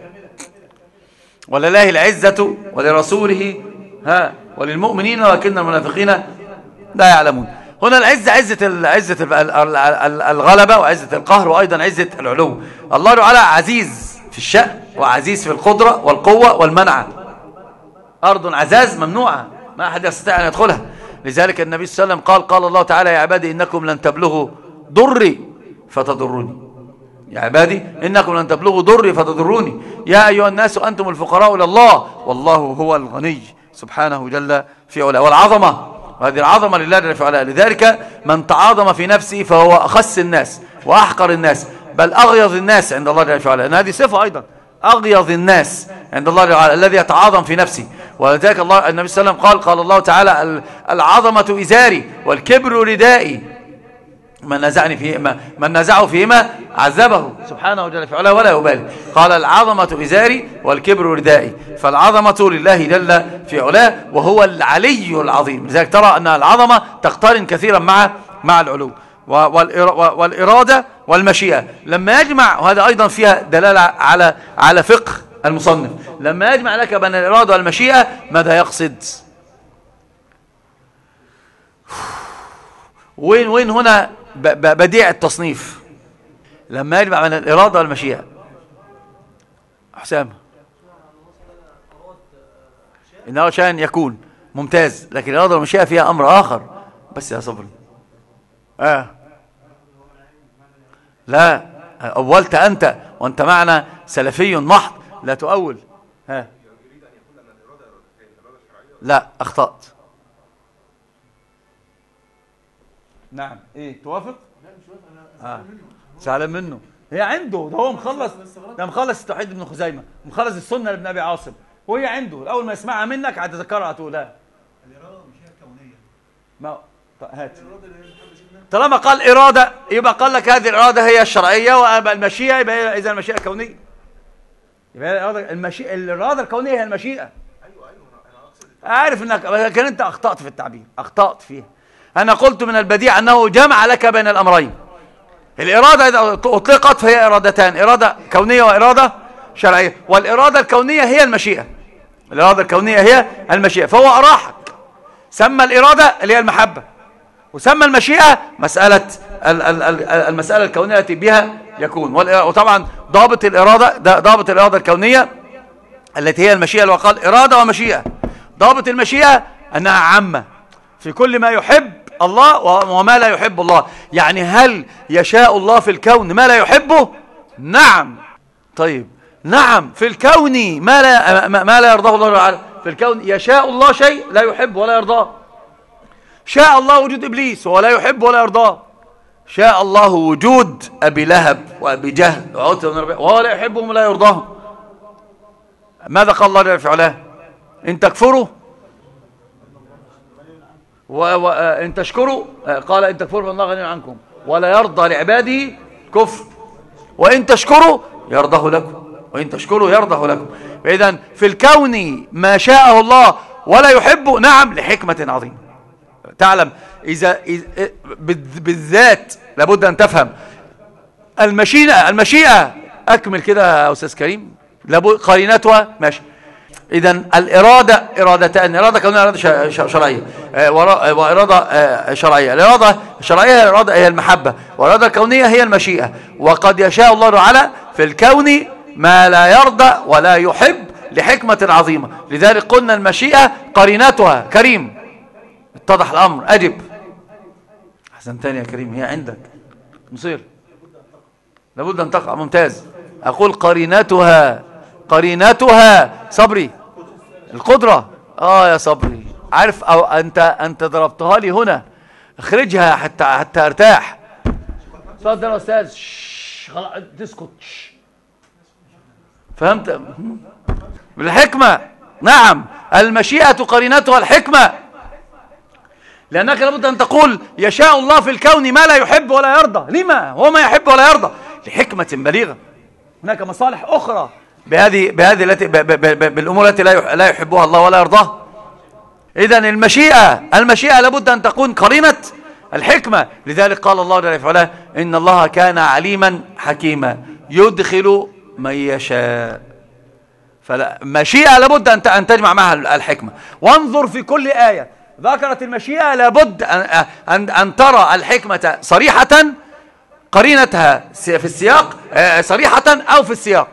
ولله العزة ولرسوله ها وللمؤمنين ولكن المنافقين لا يعلمون. هنا العزة عزة عزة الغلبة وعزة القهر وأيضا عزة العلو. الله تعالى عزيز في الشأن وعزيز في القدرة والقوة والمنعة. أرض عزاز ممنوعة، ما أحد يستطيع أن يدخلها. لذلك النبي صلى الله عليه وسلم قال قال الله تعالى يا عبادي إنكم لن تبلغوا ضري فتضروني. يا عبادي إنكم لن تبلغوا ضري فتضروني. يا أيها الناس أنتم الفقراء إلى الله والله هو الغني سبحانه جل في علاه. والعظمة، وهذه العظمة لله جل في علاه. لذلك من تعاظم في نفسه فهو أخس الناس وأحقر الناس، بل أغيظ الناس عند الله جل في علاه. لأن هذه صفة أيضا، أغيظ الناس عند الله جل وعلا الذي يتعاظم في نفسه. ولذلك الله النبي صلى الله عليه وسلم قال قال الله تعالى العظمة إزاري والكبر ردائي، من نزعني فيهما من نزعه فيهما عذبه سبحانه جل في علاه ولا يبالي. قال العظمة إزاري والكبر ردائي. فالعظمة لله جل في علاه وهو العلي العظيم. لذلك ترى أن العظمة تقترن كثيرا مع مع العلو. والإرادة والمشيئة لما يجمع، وهذا أيضا فيها دلالة على على فقه المصنف، لما يجمع لك بين الإرادة والمشيئة ماذا يقصد؟ وين وين هنا بديع التصنيف لما يجمع بين الإرادة والمشيئة؟ حسام إنه شأن يكون ممتاز، لكن الإرادة والمشيئة فيها أمر آخر. بس يا صبري آه لا أولت أنت وأنت معنا سلفي محض، لا تؤول. ها لا أخطأت. نعم ايه توافق؟ لا مش موافق انا آه. زعلان منه. هي عنده ده، هو مخلص ده مخلص التوحيد ابن خزيمة، مخلص السنة لابن ابي عاصم، وهي عنده اول ما يسمعها منك هتذكرها هتقول لا الاراده مش هي الكونيه. ما هات طالما قال اراده يبقى قال لك هذه الاراده هي الشرعيه، والمشيئه يبقى اذا المشيئه كونيه. يبقى الاراده المشيئه الاراده الكونيه هي المشيئه. ايوه ايوه انا اقصد عارف انك لكن انت اخطات في التعبير، اخطات فيه. أنا قلت من البديع أنه جمع لك بين الأمرين. الإرادة إذا أطلقت فهي إرادتان، إرادة كونية وإرادة شرعية. والإرادة الكونية هي المشيئة. الإرادة الكونية هي المشيئة. فهو أراحك، سمى الإرادة اللي هي المحبة، وسمى المشيئة مسألة المسألة الكونية التي بها يكون. وطبعا ضابط الإرادة ضابط الإرادة الكونية التي هي المشيئة، اللي قال إرادة ومشيئة. ضابط المشيئة أنها عامة في كل ما يحب الله وما لا يحب الله. يعني هل يشاء الله في الكون ما لا يحبه؟ نعم. طيب نعم في الكون ما لا ما لا يرضاه الله تعالى. في الكون يشاء الله شيء لا يحب ولا يرضاه. شاء الله وجود إبليس وهو لا يحب ولا يرضاه. شاء الله وجود أبي لهب وأبي جهل وعتبة بن ربيعة وهو لا يحبهم ولا يرضاهم. ماذا قال الله جل في علاه؟ إن تكفروا وإن تشكروا، قال إن تكفروا فالله غني عنكم ولا يرضى لعباده كفر، وإن تشكروا يرضه لكم وإن تشكروا يرضه لكم. فإذا في الكون ما شاءه الله ولا يحبه، نعم لحكمة عظيمة. تعلم إذا بالذات لابد أن تفهم المشيئة المشيئة أكمل كده يا أستاذ كريم، لابد قرينتها ماشي. إذا الإرادة إرادتان، إرادة كونية إرادة شرعية وإرادة شرعية. الإرادة الشرعية هي الإرادة هي المحبة، والإرادة الكونية هي المشيئة. وقد يشاء الله تعالى في الكون ما لا يرضى ولا يحب لحكمة عظيمة، لذلك قلنا المشيئة قرينتها. كريم اتضح الأمر، أجب. أحسن تاني يا كريم، هي عندك مصير لابد أن تقع. ممتاز. أقول قرينتها قرينتها صبري القدرة. آه يا صبري عارف، أو أنت أنت ضربتها لي هنا، اخرجها حتى حتى ارتاح. اتفضل يا أستاذ. خلاص تسكت. فهمت؟ بالحكمة. نعم المشيئة قرينتها الحكمة، لأنك لابد أن تقول يشاء الله في الكون ما لا يحب ولا يرضى. لما هو ما يحب ولا يرضى؟ لحكمة بليغة. هناك مصالح أخرى بهذه بهذه التي بالأمور التي لا لا يحبها الله ولا يرضاها. إذن المشيئة المشيئة لابد أن تكون قرينة الحكمة. لذلك قال الله جل وعلا إن الله كان عليما حكيما يدخل من يشاء. فالمشيئة لابد أن تجمع معها الحكمة. وانظر في كل آية ذكرت المشيئة لابد أن, أن, أن ترى الحكمة صريحة، قرينتها في السياق صريحة أو في السياق.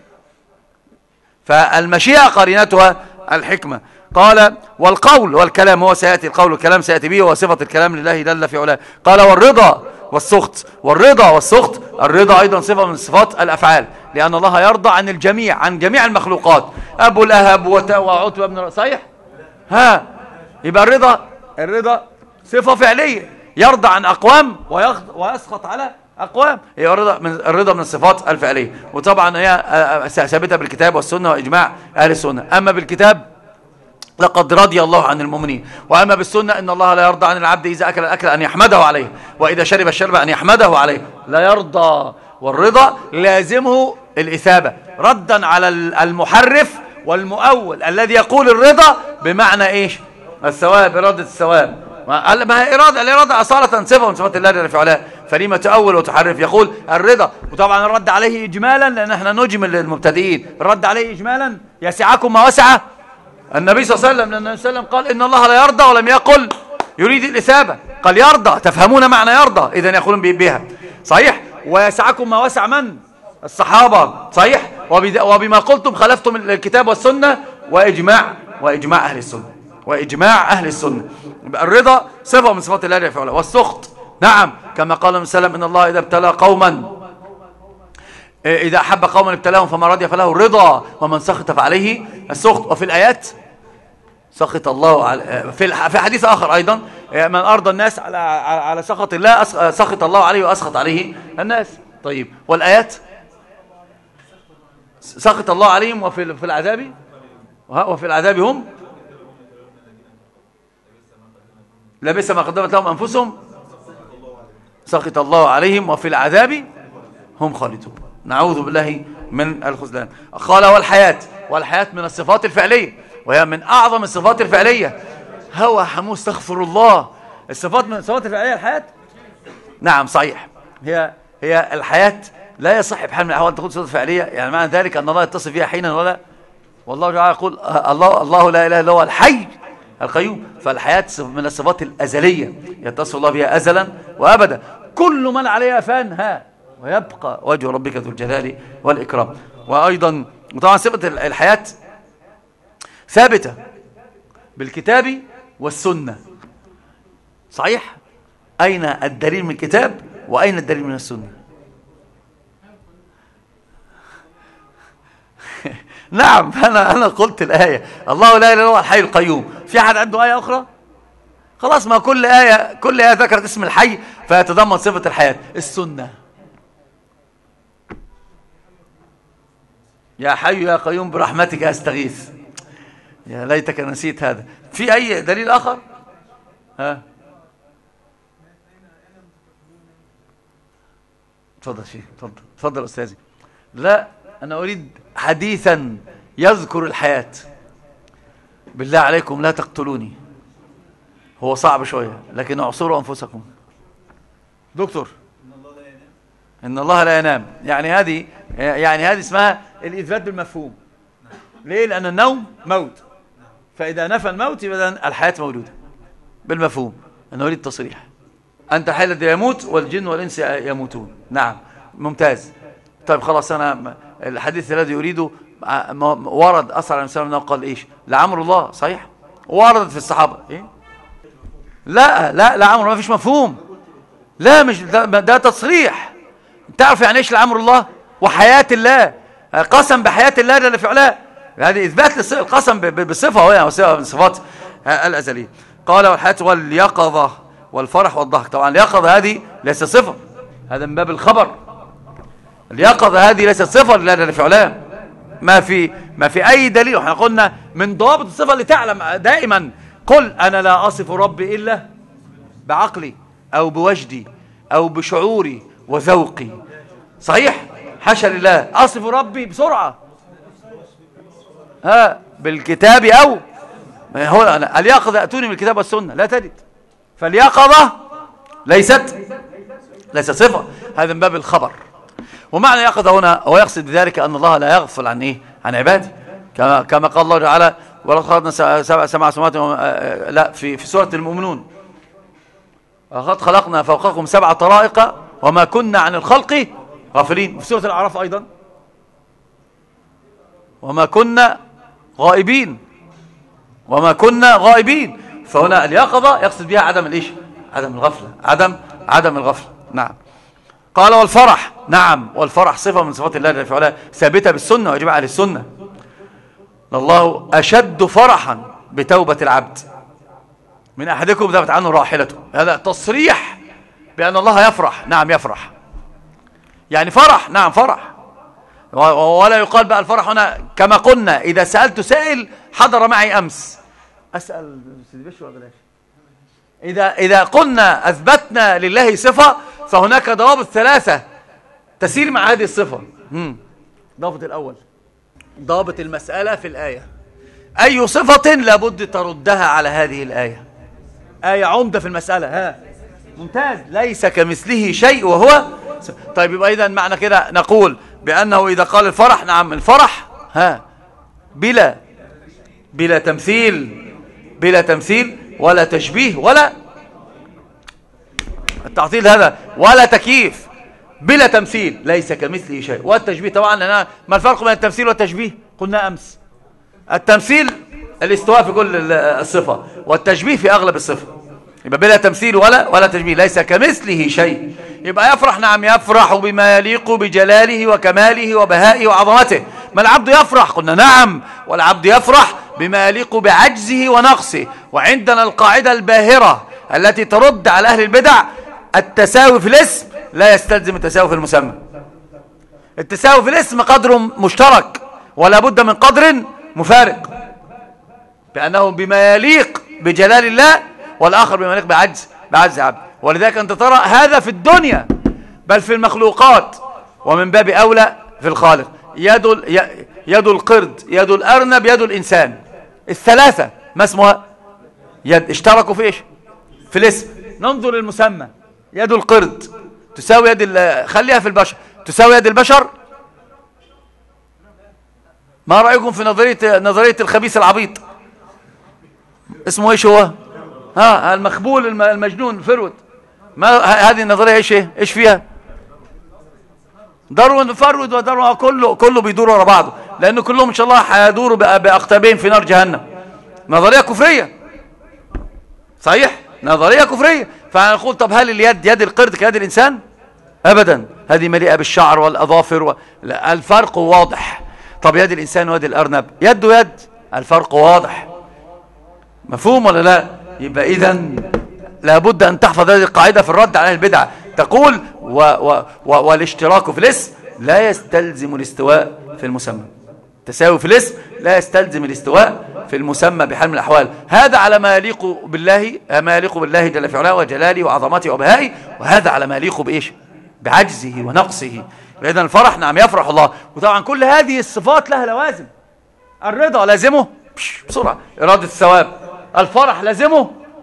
فالمشيئة قرينتها الحكمة. قال والقول والكلام، هو سيأتي القول والكلام سيأتي به، وصفة الكلام لله جل في علاه. قال والرضا والسخط، والرضا والسخط، الرضا أيضا صفة من صفات الأفعال، لأن الله يرضى عن الجميع، عن جميع المخلوقات. أبو لهب وعتبة بن صحيح ها، يبقى الرضا الرضا صفة فعلية، يرضى عن أقوام ويسخط على أقوام. هي الرضا من الرضا من الصفات الفعلية، وطبعا هي ثابتة بالكتاب والسنة وإجماع أهل السنة. أما بالكتاب لقد رضي الله عن المؤمنين، وأما بالسنة إن الله لا يرضى عن العبد إذا أكل الأكل أن يحمده عليه، وإذا شرب الشرب أن يحمده عليه. لا يرضى، والرضا لازمه الإثابة، ردا على المحرف والمؤول الذي يقول الرضا بمعنى إيش؟ الثواب، إرادة الثواب. ما هي إرادة، الإرادة أصالة صفة من صفات الله جل في علاه، فلما تؤول وتحرف؟ يقول الرضا. وطبعا الرد عليه إجمالا، لأن احنا نجمل للمبتدئين، الرد عليه إجمالا يسعكم ما وسع النبي صلى الله عليه وسلم، لأن النبي صلى الله عليه وسلم قال إن الله لا يرضى، ولم يقل يريد الإثابة، قال يرضى. تفهمون معنى يرضى؟ إذن يقولون بها صحيح. ويسعكم ما وسع من؟ الصحابة صحيح. وبما قلتم خلفتم الكتاب والسنة وإجماع وإجماع أهل السنة وإجماع أهل السنة. الرضا صفة من صفات الله جل في علاه. والسخط نعم، كما قال النبي صلى الله عليه وسلم إن الله إذا ابتلى قوما إذا أحب قوما ابتلاهم فما رضي فله الرضا ومن سخط فعليه السخط. وفي الآيات سخط الله على في في حديث آخر أيضا من أرضى الناس على على سخط الله سخط الله عليه وأسخط عليه الناس. طيب والآيات سخط الله عليهم وفي في العذاب وفي العذاب هم لبئس ما قدمت لهم أنفسهم سخط الله عليهم وفي العذاب هم خالدون. نعوذ بالله من الخذلان. قال والحياة، والحياة من الصفات الفعلية، وهي من أعظم الصفات الفعلية. هو حموس استغفر الله. الصفات من الصفات الفعلية الحياة. نعم صحيح، هي هي الحياة لا يصح بحال من الأحوال تكون صفات فعلية، يعني معنى ذلك أن الله يتصف فيها حينا ولا، والله تعالى يقول الله الله لا إله إلا هو الحي القيوم. فالحياة من الصفات الأزلية يتصف الله بها أزلا وأبدا. كل من عليها فان ها ويبقى وجه ربك ذو الجلال والإكرام. وأيضا طبعا صفة الحياة ثابتة بالكتاب والسنة صحيح. أين الدليل من الكتاب وأين الدليل من السنة؟ نعم أنا أنا قلت الآية الله لا إله إلا هو الحي القيوم. في أحد عنده آية أخرى؟ خلاص، ما كل آية كل آية ذكرت اسم الحي فيتضمن صفة الحياة. السنة يا حي يا قيوم برحمتك أستغيث، يا ليتك نسيت هذا. في أي دليل آخر؟ ها تفضل شيء تفضل تفضل أستاذي. لا أنا أريد حديثا يذكر الحياة. بالله عليكم لا تقتلوني. هو صعب شوية لكن اعصروا أنفسكم. دكتور، إن الله لا ينام، يعني هذه يعني هذه اسمها الإثبات بالمفهوم. ليه؟ لأن النوم موت، فإذا نفى الموت يبقى الحياة موجودة بالمفهوم. أنا أريد تصريح. أنت الحي الذي يموت والجن والإنس يموتون. نعم، ممتاز. طيب خلاص، أنا الحديث الذي أريده ورد أصلا عن سلام قال إيش؟ لعمر الله، صحيح؟ وردت في الصحابة. إيه؟ لا لا لعمر، ما فيش مفهوم. لا، مش ده, ده تصريح. تعرف يعني إيش لعمر الله وحياة الله؟ قسم بحياة الله جل في علاه. هذه إثبات القسم بصفة، هو من صفات الأزلية. قال والحياة واليقظة والفرح والضحك. طبعا اليقظة هذه ليست صفة، هذا من باب الخبر. اليقظة هذه ليست صفة لله جل في علاه، ما في ما في أي دليل. احنا قلنا من ضوابط الصفة اللي تعلم دائما، قل أنا لا أصف ربي إلا بعقلي أو بوجدي أو بشعوري وذوقي. صحيح؟ حاشا لله، أصف ربي بسرعة ها بالكتاب أو هو اليقظة. أتوني من الكتاب والسنة، لا تجد. فاليقظة ليست ليست صفة، هذا من باب الخبر. ومعنى يقظة هنا هو يقصد بذلك أن الله لا يغفل عن إيه؟ عن عباده، كما كما قال الله تعالى ولقد خلقنا سبع سبع سماوات. لا، في في سورة المؤمنون، لقد خلقنا فوقكم سبع طرائق وما كنا عن الخلق غافلين. في سورة الأعراف أيضا وما كنا غائبين، وما كنا غائبين. فهنا اليقظة يقصد بها عدم الإيش؟ عدم الغفلة، عدم عدم الغفلة. نعم. قال والفرح. نعم، والفرح صفة من صفات الله جل في علاه ثابتة بالسنة ويجب على السنة. الله أشد فرحا بتوبة العبد من أحدكم ذهبت عنه راحلته. هذا تصريح بأن الله يفرح. نعم يفرح، يعني فرح. نعم فرح. ولا يقال بقى الفرح هنا كما قلنا إذا سألت سائل حضر معي أمس أسأل إذا إذا قلنا أثبتنا لله صفة فهناك ضوابط ثلاثة تسير مع هذه الصفة. ضابط الأول ضابط المسألة في الآية، أي صفة لابد تردها على هذه الآية. آية عمدة في المسألة. ها ممتاز. ليس كمثله شيء وهو. طيب يبقى إذا معنى كده نقول بأنه إذا قال الفرح، نعم الفرح ها بلا بلا تمثيل، بلا تمثيل ولا تشبيه ولا التعطيل هذا ولا تكييف، بلا تمثيل، ليس كمثله شيء. والتشبيه طبعا أنا ما الفرق بين التمثيل والتشبيه؟ قلنا أمس التمثيل الاستواء في كل الصفة، والتشبيه في أغلب الصفة. يبقى بلا تمثيل ولا ولا تشبيه، ليس كمثله شيء. يبقى يفرح. نعم يفرح بما يليق بجلاله وكماله وبهائه وعظمته. ما العبد يفرح؟ قلنا نعم، والعبد يفرح بما يليق بعجزه ونقصه. وعندنا القاعدة الباهرة التي ترد على أهل البدع: التساوي في الاسم لا يستلزم التساوي في المسمى. التساوي في الاسم قدر مشترك ولا بد من قدر مفارق، بأنه بما يليق بجلال الله والآخر بما يليق بعجز بعجز عبد. ولذلك أنت ترى هذا في الدنيا بل في المخلوقات، ومن باب أولى في الخالق. يد يد القرد، يد الأرنب، يد الإنسان، الثلاثة ما اسمها؟ يد. اشتركوا في إيش؟ في الاسم. ننظر للمسمى. يد القرد تساوي يد، خليها في البشر، تساوي يد البشر. ما رأيكم في نظرية نظرية الخبيث العبيط؟ اسمه ايش هو؟ ها المخبول المجنون فرود. ما هذه النظرية ايش ايش فيها؟ داروين فرود وداروين كله كله بيدور ورا بعضه، لأنه كلهم إن شاء الله هيدوروا بأقطابين في نار جهنم. نظرية كفرية، صحيح؟ نظرية كفرية. فنقول طب هل اليد يد القرد كيد الإنسان؟ أبدا، هذه مليئة بالشعر والأظافر و... الفرق واضح. طب يد الإنسان ويد الأرنب، يد ويد، الفرق واضح. مفهوم ولا لا؟ يبقى إذن لابد أن تحفظ هذه القاعدة في الرد على البدع. تقول و... و... و... والاشتراك في الاسم لا يستلزم الاستواء في المسمى. التساوي في الاسم لا يستلزم الاستواء في المسمى بحال من الأحوال. هذا على ما يليق بالله، ما يليق بالله جل في علاه وجلاله وعظمته وبهائه، وهذا على ما يليق بإيش؟ بعجزه ونقصه. إذن الفرح نعم يفرح الله. وطبعا كل هذه الصفات لها لوازم. الرضا لازمه بسرعة إرادة الثواب. الفرح لازمه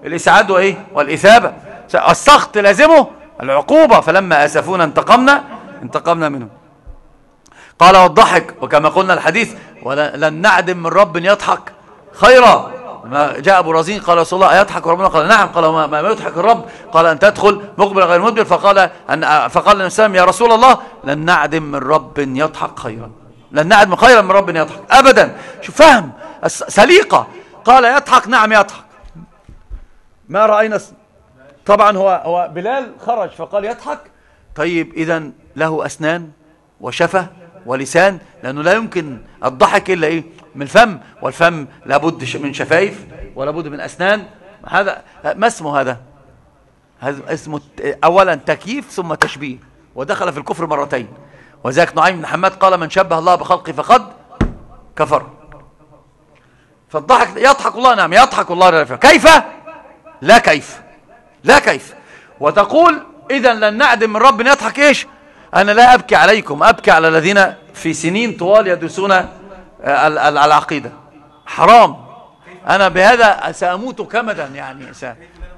الإسعاد وإيه والإثابة. السخط لازمه العقوبة، فلما أسفونا انتقمنا انتقمنا منهم. قال والضحك، وكما قلنا الحديث ولن نعدم من رب يضحك خيرا. ما جاء أبو رزين قال رسول الله أيضحك ربنا؟ قال نعم. قال ما, ما يضحك الرب؟ قال أن تدخل مقبل غير مدبر. فقال أن فقال النبي صلى الله عليه وسلم يا رسول الله لن نعدم من رب يضحك خيرا، لن نعدم خيرا من رب يضحك أبدا. شوف فهم سليقة. قال يضحك، نعم يضحك. ما رأينا. طبعا هو هو بلال خرج فقال يضحك. طيب إذن له أسنان وشفة ولسان، لأنه لا يمكن الضحك إلا إيه من الفم، والفم لابد من شفايف ولابد من أسنان. هذا ما اسمه هذا؟ هذا اسمه أولا تكييف ثم تشبيه، ودخل في الكفر مرتين. وذاك نعيم بن حماد قال من شبه الله بخلقه فقد كفر. فالضحك يضحك الله، نعم يضحك الله. كيف؟ لا كيف، لا كيف. وتقول إذا لن نعدم من رب يضحك. إيش؟ أنا لا أبكي عليكم، أبكي على الذين في سنين طوال يدرسون العقيدة. حرام. أنا بهذا سأموت كمدا يعني سأ...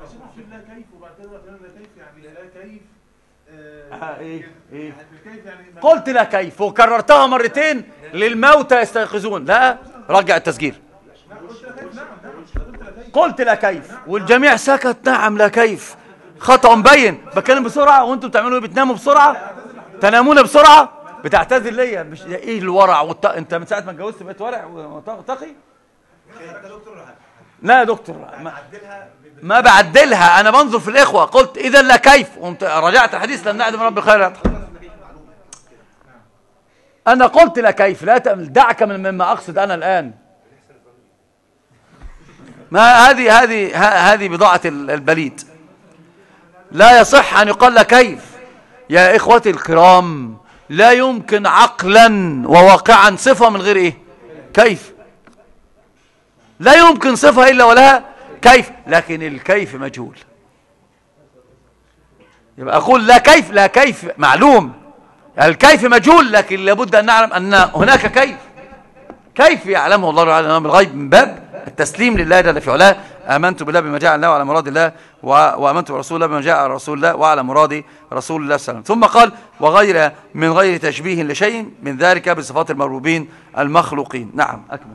إيه إيه. قلت لا كيف وكررتها مرتين للموتى يستيقظون. لا، رجع التسجيل. قلت لا كيف والجميع سكت. نعم لا كيف، خطأ مبين. بتكلم بسرعة وانتم بتعملوا ايه؟ بتناموا بسرعة، تنامون بسرعة، بتعتذر ليا. مش ايه الورع والت... انت من ساعة ما اتجوزت بقيت ورع وتقي؟ لا يا دكتور، ما, ما بعدلها، انا بنظر في الاخوة. قلت اذا لا كيف، وانت رجعت الحديث لن نعدم رب الخير يضحك. انا قلت لا كيف، لا دعك من مما اقصد انا الان. ما هذه هذه هذه بضاعة البليد. لا يصح أن يقال لا كيف. يا إخوتي الكرام، لا يمكن عقلا وواقعا صفة من غير إيه؟ كيف. لا يمكن صفة إلا ولها كيف، لكن الكيف مجهول. يبقى أقول لا كيف، لا كيف معلوم، الكيف مجهول، لكن لابد أن نعلم أن هناك كيف. كيف يعلمه الله تعالى من الغيب، من باب التسليم لله جل في علاه. آمنت بالله بما جاء الله وعلى مراد الله، وآمنت برسول الله بما جاء رسول الله وعلى مراد رسول الله صلى الله عليه وسلم. ثم قال وغير من غير تشبيه لشيء من ذلك بصفات المربوبين المخلوقين. نعم أكمل.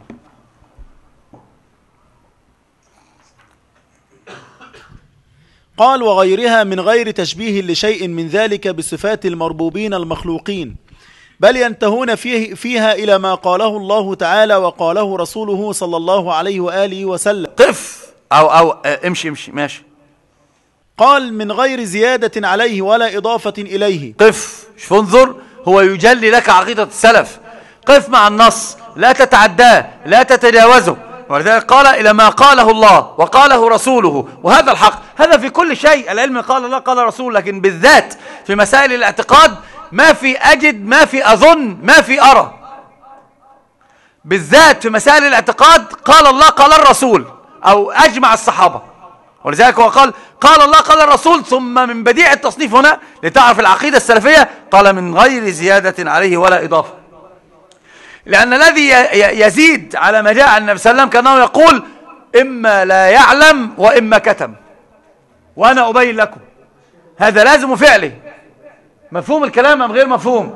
قال وغيرها من غير تشبيه لشيء من ذلك بصفات المربوبين المخلوقين، بل ينتهون فيه فيها إلى ما قاله الله تعالى وقاله رسوله صلى الله عليه وآله وسلم. قف أو أو امشي امشي ماشي. قال من غير زيادة عليه ولا إضافة إليه. قف، شوف انظر، هو يجلي لك عقيدة السلف. قف مع النص، لا تتعداه، لا تتجاوزه. ولذلك قال إلى ما قاله الله وقاله رسوله، وهذا الحق. هذا في كل شيء، العلم قال الله قال رسول، لكن بالذات في مسائل الاعتقاد ما في أجد، ما في أظن، ما في أرى. بالذات في مسائل الاعتقاد قال الله قال الرسول أو أجمع الصحابة. ولذلك هو قال قال الله قال الرسول، ثم من بديع التصنيف هنا لتعرف العقيدة السلفية قال من غير زيادة عليه ولا إضافة. لأن الذي يزيد على ما جاء عن النبي صلى الله عليه وسلم كأنه يقول إما لا يعلم وإما كتم، وأنا أبين لكم. هذا لازم فعله. مفهوم الكلام أم غير مفهوم؟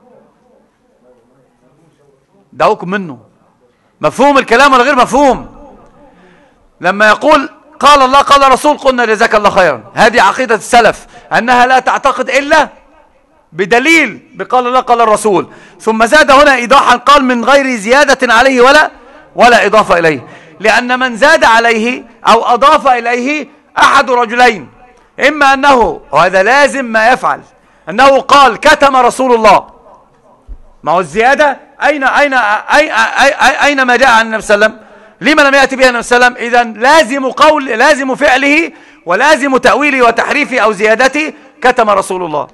دعوكم منه. مفهوم الكلام ولا غير مفهوم؟ لما يقول قال الله قال رسول قلنا جزاك الله خيرا. هذه عقيدة السلف، أنها لا تعتقد إلا بدليل بقال الله قال الرسول. ثم زاد هنا إيضاحا قال من غير زيادة عليه ولا ولا إضافة إليه، لأن من زاد عليه أو أضاف إليه أحد رجلين، إما أنه، وهذا لازم ما يفعل، أنه قال كتم رسول الله. ما هو الزيادة أين أين أين, أين ما جاء عن النبي صلى الله عليه وسلم؟ لما لم يأتي بها النبي صلى الله عليه وسلم؟ إذن لازم قول، لازم فعله ولازم تأويله وتحريفه أو زيادته كتم رسول الله.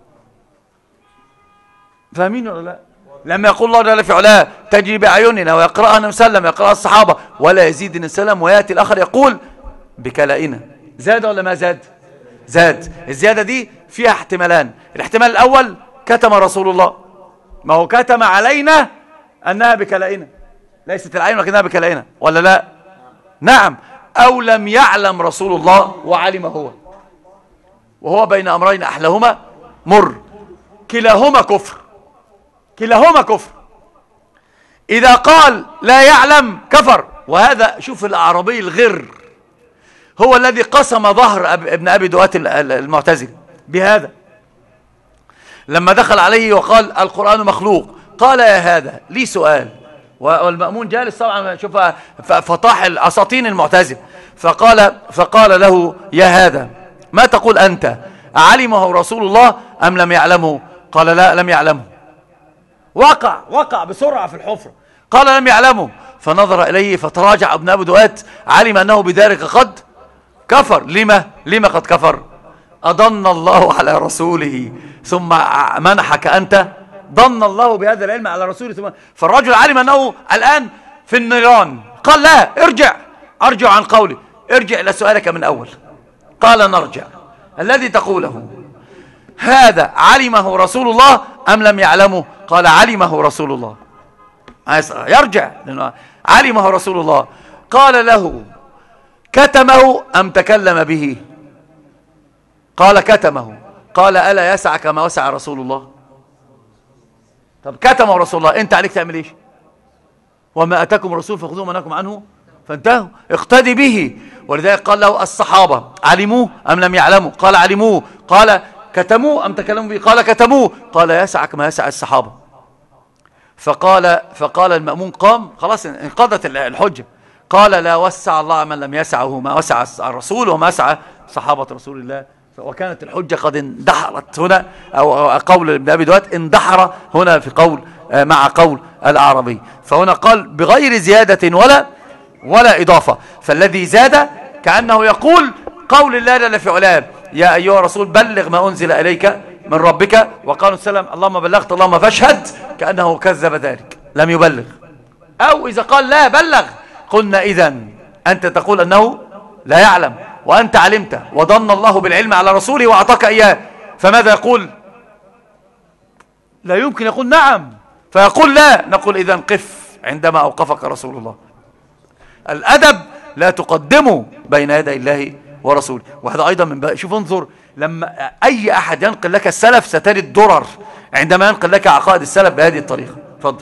فاهمين ولا لا؟ لما يقول الله جل في علاه تجري بأعيننا ويقرأها النبي صلى الله عليه وسلم يقرأها الصحابة ولا يزيد النبي صلى الله عليه وسلم، ويأتي الآخر يقول بكلائنا. زاد ولا ما زاد؟ زاد. الزيادة دي فيها احتمالان. الاحتمال الأول كتم رسول الله، ما هو كتم علينا أنها بكلائنا، ليست العين ولكنها بكلائنا، ولا لا؟ نعم. أو لم يعلم رسول الله وعلم هو، وهو بين أمرين أحلهما مر، كلاهما كفر، كلاهما كفر. إذا قال لا يعلم كفر. وهذا شوف الأعرابي الغر هو الذي قسم ظهر ابن أبي دوات المعتزلة بهذا، لما دخل عليه وقال القرآن مخلوق، قال يا هذا لي سؤال، والمأمون جالس طبعا شوف فطاح الأساطين المعتزلة، فقال فقال له يا هذا ما تقول أنت، أعلمه رسول الله أم لم يعلمه؟ قال لا لم يعلمه. وقع وقع بسرعة في الحفرة، قال لم يعلمه. فنظر إليه فتراجع ابن أبي دوات، علم أنه بذلك قد كفر. لما لما قد كفر؟ أضن الله على رسوله ثم منحك أنت، ضن الله بهذا العلم على رسوله ثم. فالرجل علم أنه الآن في النيران، قال لا ارجع، أرجع عن قولي، ارجع إلى سؤالك من أول. قال نرجع، الذي تقوله هذا علمه رسول الله أم لم يعلمه؟ قال علمه رسول الله. يرجع لأنه علمه رسول الله. قال له كتمه أم تكلم به؟ قال كتمه. قال ألا يسعك ما وسع رسول الله؟ طب كتمه رسول الله، أنت عليك تعمل إيش؟ وما أتاكم الرسول فخذوه منكم عنه فانتهوا، اقتدي به. ولذلك قال له الصحابة علموه أم لم يعلموا؟ قال علموه. قال كتموه أم تكلموا به؟ قال كتموه. قال يسعك ما يسع الصحابة. فقال فقال المأمون قام، خلاص انقضت الحجة. قال لا وسع الله من لم يسعه ما وسع الرسول وما وسع صحابة رسول الله. وكانت الحجة قد اندحرت هنا، أو قول ابن أبي دوات اندحر هنا في قول مع قول الأعرابي. فهنا قال بغير زيادة ولا ولا إضافة. فالذي زاد كأنه يقول قول الله جل في علاه يا أيها الرسول بلغ ما أنزل إليك من ربك، وقالوا السلام اللهم بلغت اللهم فاشهد، كأنه كذب ذلك لم يبلغ. أو إذا قال لا بلغ، قلنا إذن أنت تقول أنه لا يعلم وأنت علمت، وضن الله بالعلم على رسوله وأعطاك إياه، فماذا يقول؟ لا يمكن يقول نعم، فيقول لا، نقول إذن قف عندما أوقفك رسول الله. الأدب لا تقدمه بين يدي الله ورسوله. وهذا أيضا من بقى. شوف انظر، لما أي أحد ينقل لك السلف ستجد درر عندما ينقل لك عقائد السلف بهذه الطريقة. فضل.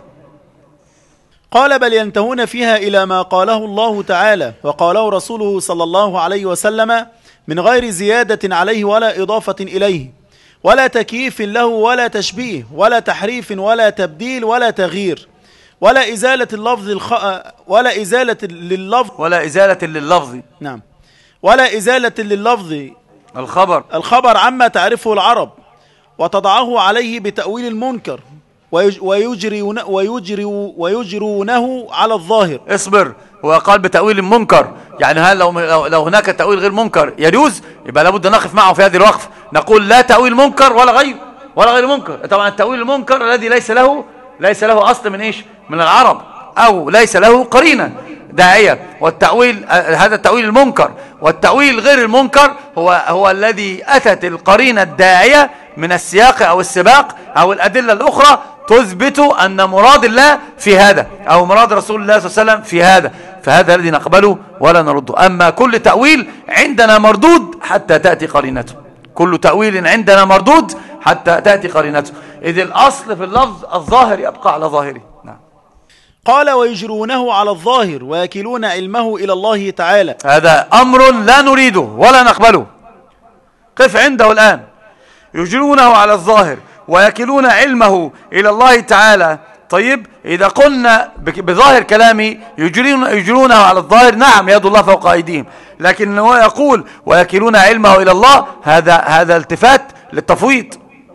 قال بل ينتهون فيها إلى ما قاله الله تعالى وقاله رسوله صلى الله عليه وسلم من غير زيادة عليه ولا إضافة إليه ولا تكييف له ولا تشبيه ولا تحريف ولا تبديل ولا تغيير ولا إزالة اللفظ الخ... ولا إزالة لللفظ ولا إزالة لللفظ نعم ولا إزالة لللفظ الخبر الخبر عما تعرفه العرب وتضعه عليه بتأويل المنكر ويجرون ويجري ويجرونه على الظاهر. اصبر، هو قال بتأويل المنكر، يعني هل لو, لو هناك تأويل غير منكر يجوز؟ يبقى لابد نقف معه في هذه الوقف، نقول لا تأويل منكر ولا غير ولا غير منكر. طبعا التأويل المنكر الذي ليس له ليس له أصل من إيش؟ من العرب، أو ليس له قرينة داعية. والتأويل هذا التأويل المنكر. والتأويل غير المنكر هو هو الذي أتت القرينة الداعية من السياق أو السباق أو الأدلة الأخرى تثبت أن مراد الله في هذا أو مراد رسول الله صلى الله عليه وسلم في هذا، فهذا الذي نقبله ولا نرده. أما كل تأويل عندنا مردود حتى تأتي قرينته، كل تأويل عندنا مردود حتى تأتي قرينته، إذ الأصل في اللفظ الظاهر يبقى على ظاهره. نعم. قال ويجرونه على الظاهر ويكلون علمه إلى الله تعالى. هذا أمر لا نريده ولا نقبله، قف عنده الآن. يجرونه على الظاهر ويكلون علمه إلى الله تعالى. طيب إذا قلنا بظاهر كلامي يجرون يجرونه على الظاهر، نعم يد الله فوق أيديهم، لكن هو يقول ويكلون علمه إلى الله، هذا هذا التفات للتفويض،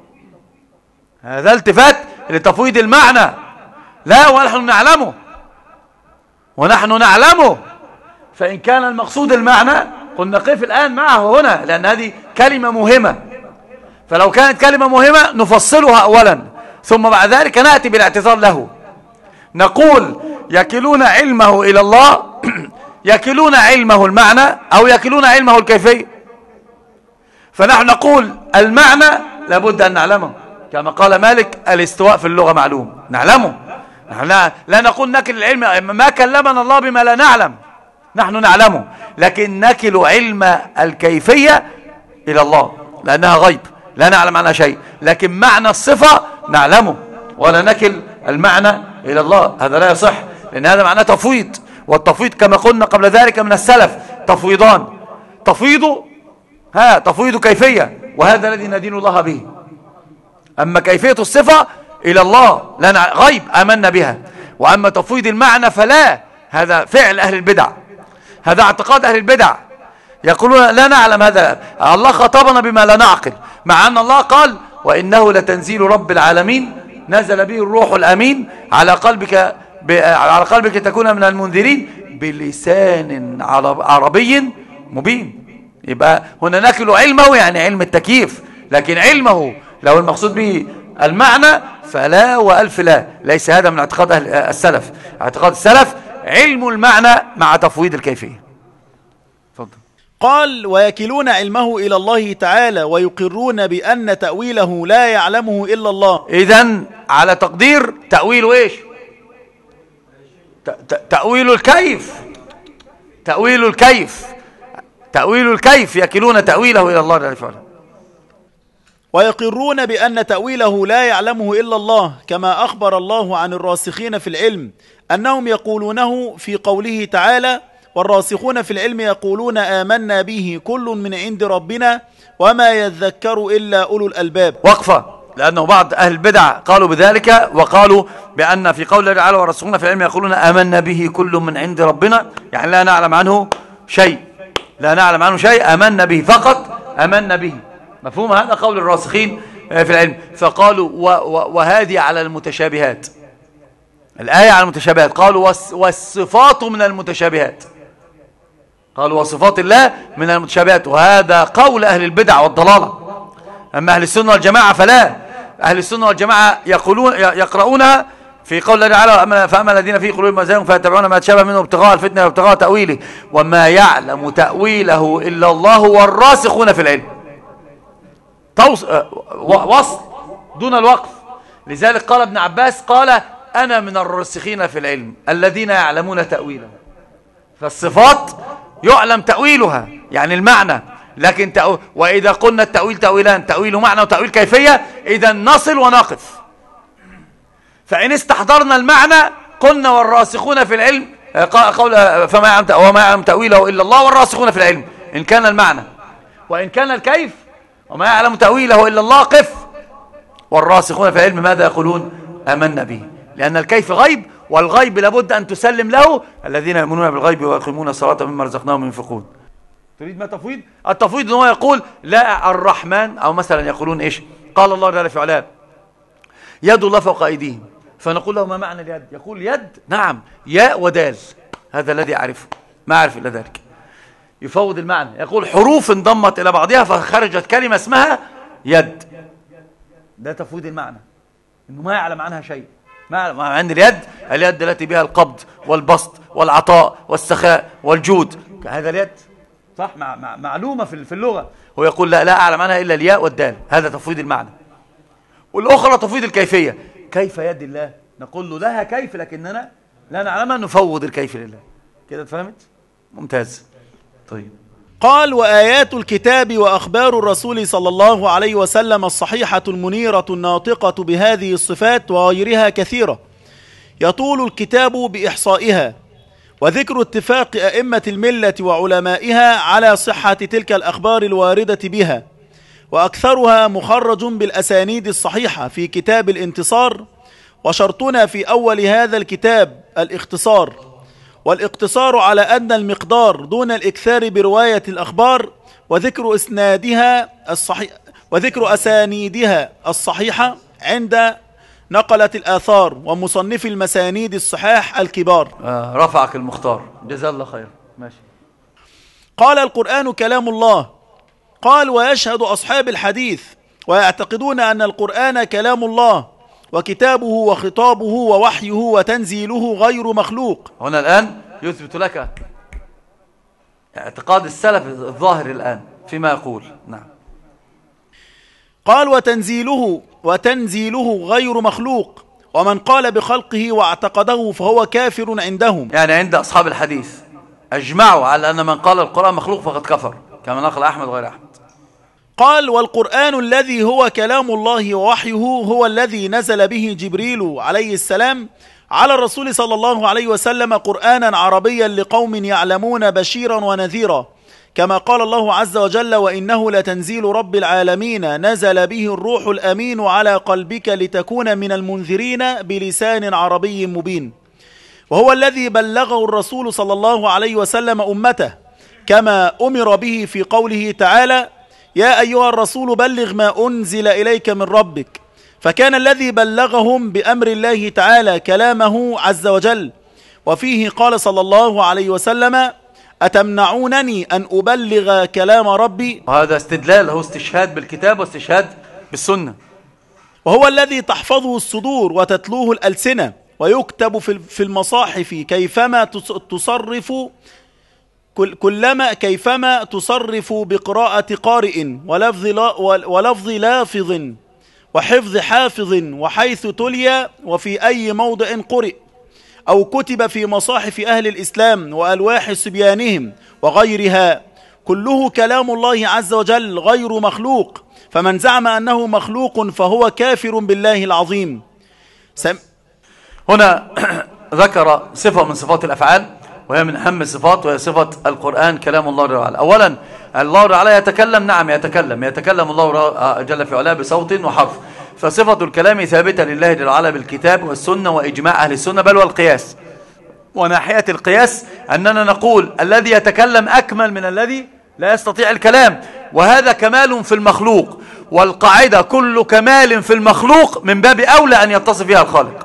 هذا التفات لتفويض المعنى. لا، ونحن نعلمه ونحن نعلمه فإن كان المقصود المعنى قلنا قف الآن معه هنا، لأن هذه كلمة مهمة، فلو كانت كلمة مهمة نفصلها أولا ثم بعد ذلك نأتي بالاعتذار له. نقول يكلون علمه إلى الله يكلون علمه المعنى أو يكلون علمه الكيفية. فنحن نقول المعنى لابد أن نعلمه، كما قال مالك الاستواء في اللغة معلوم، نعلمه. نحن لا نقول نكل العلم، ما كلمنا الله بما لا نعلم، نحن نعلمه، لكن نكل علم الكيفية إلى الله لأنها غيب لا نعلم عنها شيء، لكن معنى الصفة نعلمه ولا نكل المعنى إلى الله. هذا لا يصح، لأن هذا معناه تفويض، والتفويض كما قلنا قبل ذلك من السلف تفويضان، تفويض ها تفويض كيفية، وهذا الذي ندين الله به. أما كيفية الصفة إلى الله لا غيب آمنا بها، وأما تفويض المعنى فلا، هذا فعل أهل البدع، هذا اعتقاد أهل البدع، يقولون لا نعلم هذا، الله خطبنا بما لا نعقل، مع أن الله قال وإنه لتنزيل رب العالمين نزل به الروح الأمين على قلبك ب... على قلبك تكون من المنذرين بلسان عربي مبين. يبقى هنا نكل علمه يعني علم التكييف، لكن علمه لو المقصود به المعنى فلا وألف لا، ليس هذا من اعتقاد أهل السلف. اعتقاد السلف علم المعنى مع تفويض الكيفية. تفضل. قال ويكلون علمه إلى الله تعالى ويقرون بأن تأويله لا يعلمه إلا الله. إذن على تقدير تأويله إيش؟ تأويل الكيف، تأويل الكيف، تأويل الكيف، يكلون تأويله إلى الله جل وعلا. ويقرون بأن تأويله لا يعلمه إلا الله، كما أخبر الله عن الراسخين في العلم أنهم يقولونه في قوله تعالى والراسخون في العلم يقولون آمنا به كل من عند ربنا وما يذكر إلا أولو الألباب. وقفة، لأنه بعض أهل البدع قالوا بذلك، وقالوا بأن في قول الله تعالى والراسخون في العلم يقولون آمنا به كل من عند ربنا، يعني لا نعلم عنه شيء، لا نعلم عنه شيء، آمنا به فقط، آمنا به. مفهوم هذا قول الراسخين في العلم. فقالوا وهذه على المتشابهات، الآية على المتشابهات، قالوا والصفات من المتشابهات، قالوا وصفات الله من المتشابهات، وهذا قول أهل البدع والضلالة. أما أهل السنة والجماعة فلا، أهل السنة والجماعة يقولون يقرؤونها في قول الله تعالى فأما الذين في قلوبهم زيغ فيتبعون ما تشابه منه ابتغاء الفتنة وابتغاء تأويله وما يعلم تأويله إلا الله والراسخون في العلم. وصل دون الوقف. لذلك قال ابن عباس قال أنا من الراسخين في العلم الذين يعلمون تأويله. فالصفات يعلم تأويلها يعني المعنى، لكن تأو... وإذا قلنا التأويل تأويلان، تأويل معنى وتأويل كيفية، إذا نصل ونقف. فإن استحضرنا المعنى قلنا والراسخون في العلم قول فما يعلم وما يعلم تأويله إلا الله والراسخون في العلم، إن كان المعنى. وإن كان الكيف وما يعلم تأويله إلا الله قف. والراسخون في العلم ماذا يقولون؟ آمنا به، لأن الكيف غيب، والغيب لابد أن تسلم له. الذين يؤمنون بالغيب ويقيمون الصلاة مما رزقناهم ينفقون. تريد ما تفويض؟ التفويض هو يقول لا الرحمن، أو مثلا يقولون إيش؟ قال الله جل في علاه يد الله فوق أيديهم، فنقول له ما معنى اليد؟ يقول يد نعم ياء ودال، هذا الذي أعرفه ما أعرف إلا ذلك. يفوض المعنى، يقول حروف انضمت إلى بعضها فخرجت كلمة اسمها يد. ده تفويض المعنى، إنه ما يعلم عنها شيء. ما يعلم عن اليد، اليد التي بها القبض والبسط والعطاء والسخاء والجود، هذا اليد صح، مع مع معلومة في اللغة. هو يقول لا لا أعلم عنها إلا الياء والدال، هذا تفويض المعنى. والأخرى تفويض الكيفية، كيف يد الله؟ نقول له لها كيف لكننا لا نعلمها، نفوض الكيف لله. كده اتفهمت؟ ممتاز. طيب. قال وآيات الكتاب وأخبار الرسول صلى الله عليه وسلم الصحيحة المنيرة الناطقة بهذه الصفات وغيرها كثيرة، يطول الكتاب بإحصائها، وذكر اتفاق أئمة الملة وعلمائها على صحة تلك الأخبار الواردة بها، وأكثرها مخرج بالأسانيد الصحيحة في كتاب الانتصار. وشرطنا في أول هذا الكتاب الاختصار، والاقتصار على أن المقدار دون الإكثار برواية الأخبار، وذكر إسنادها الصحيح وذكر أسانيدها الصحيحة عند نقلة الآثار ومصنف المسانيد الصحاح الكبار. آه رفعك المختار، جزا الله خير. ماشي. قال القرآن كلام الله. قال ويشهد أصحاب الحديث ويعتقدون أن القرآن كلام الله وكتابه وخطابه ووحيه وتنزيله غير مخلوق. هنا الآن يثبت لك اعتقاد السلف الظاهر الآن فيما يقول. نعم. قال وتنزيله وتنزيله غير مخلوق، ومن قال بخلقه واعتقده فهو كافر عندهم، يعني عند أصحاب الحديث أجمعوا على أن من قال القرآن مخلوق فقد كفر، كما نقل أحمد غير أحمد. قال: والقرآن الذي هو كلام الله ووحيه هو الذي نزل به جبريل عليه السلام على الرسول صلى الله عليه وسلم قرآنا عربيا لقوم يعلمون بشيرا ونذيرا، كما قال الله عز وجل: وإنه لتنزيل رب العالمين نزل به الروح الأمين على قلبك لتكون من المنذرين بلسان عربي مبين. وهو الذي بلغه الرسول صلى الله عليه وسلم أمته، كما أمر به في قوله تعالى: يا أيها الرسول بلغ ما أنزل إليك من ربك. فكان الذي بلغهم بأمر الله تعالى كلامه عز وجل. وفيه قال صلى الله عليه وسلم: أتمنعونني أن أبلغ كلام ربي؟ وهذا استدلال، هو استشهاد بالكتاب واستشهاد بالسنة. وهو الذي تحفظه الصدور وتتلوه الألسنة ويكتب في المصاحف كيفما تصرف كلما كيفما تصرف بقراءة قارئ ولفظ لا ولفظ لافظ وحفظ حافظ وحيث تلي وفي أي موضع قرئ، أو كتب في مصاحف أهل الإسلام وألواح صبيانهم وغيرها، كله كلام الله عز وجل غير مخلوق. فمن زعم أنه مخلوق فهو كافر بالله العظيم. سم... هنا ذكر صفة من صفات الأفعال، وهي من أهم الصفات، وهي صفة القرآن كلام الله تعالى. أولا الله تعالى يتكلم، نعم يتكلم يتكلم الله جل في علاه بصوت وحرف، فصفة الكلام ثابتة لله جل وعلا بالكتاب والسنة وإجماع أهل السنة بل والقياس. وناحية القياس أننا نقول الذي يتكلم أكمل من الذي لا يستطيع الكلام، وهذا كمال في المخلوق، والقاعدة كل كمال في المخلوق من باب أولى أن يتصف بها الخالق.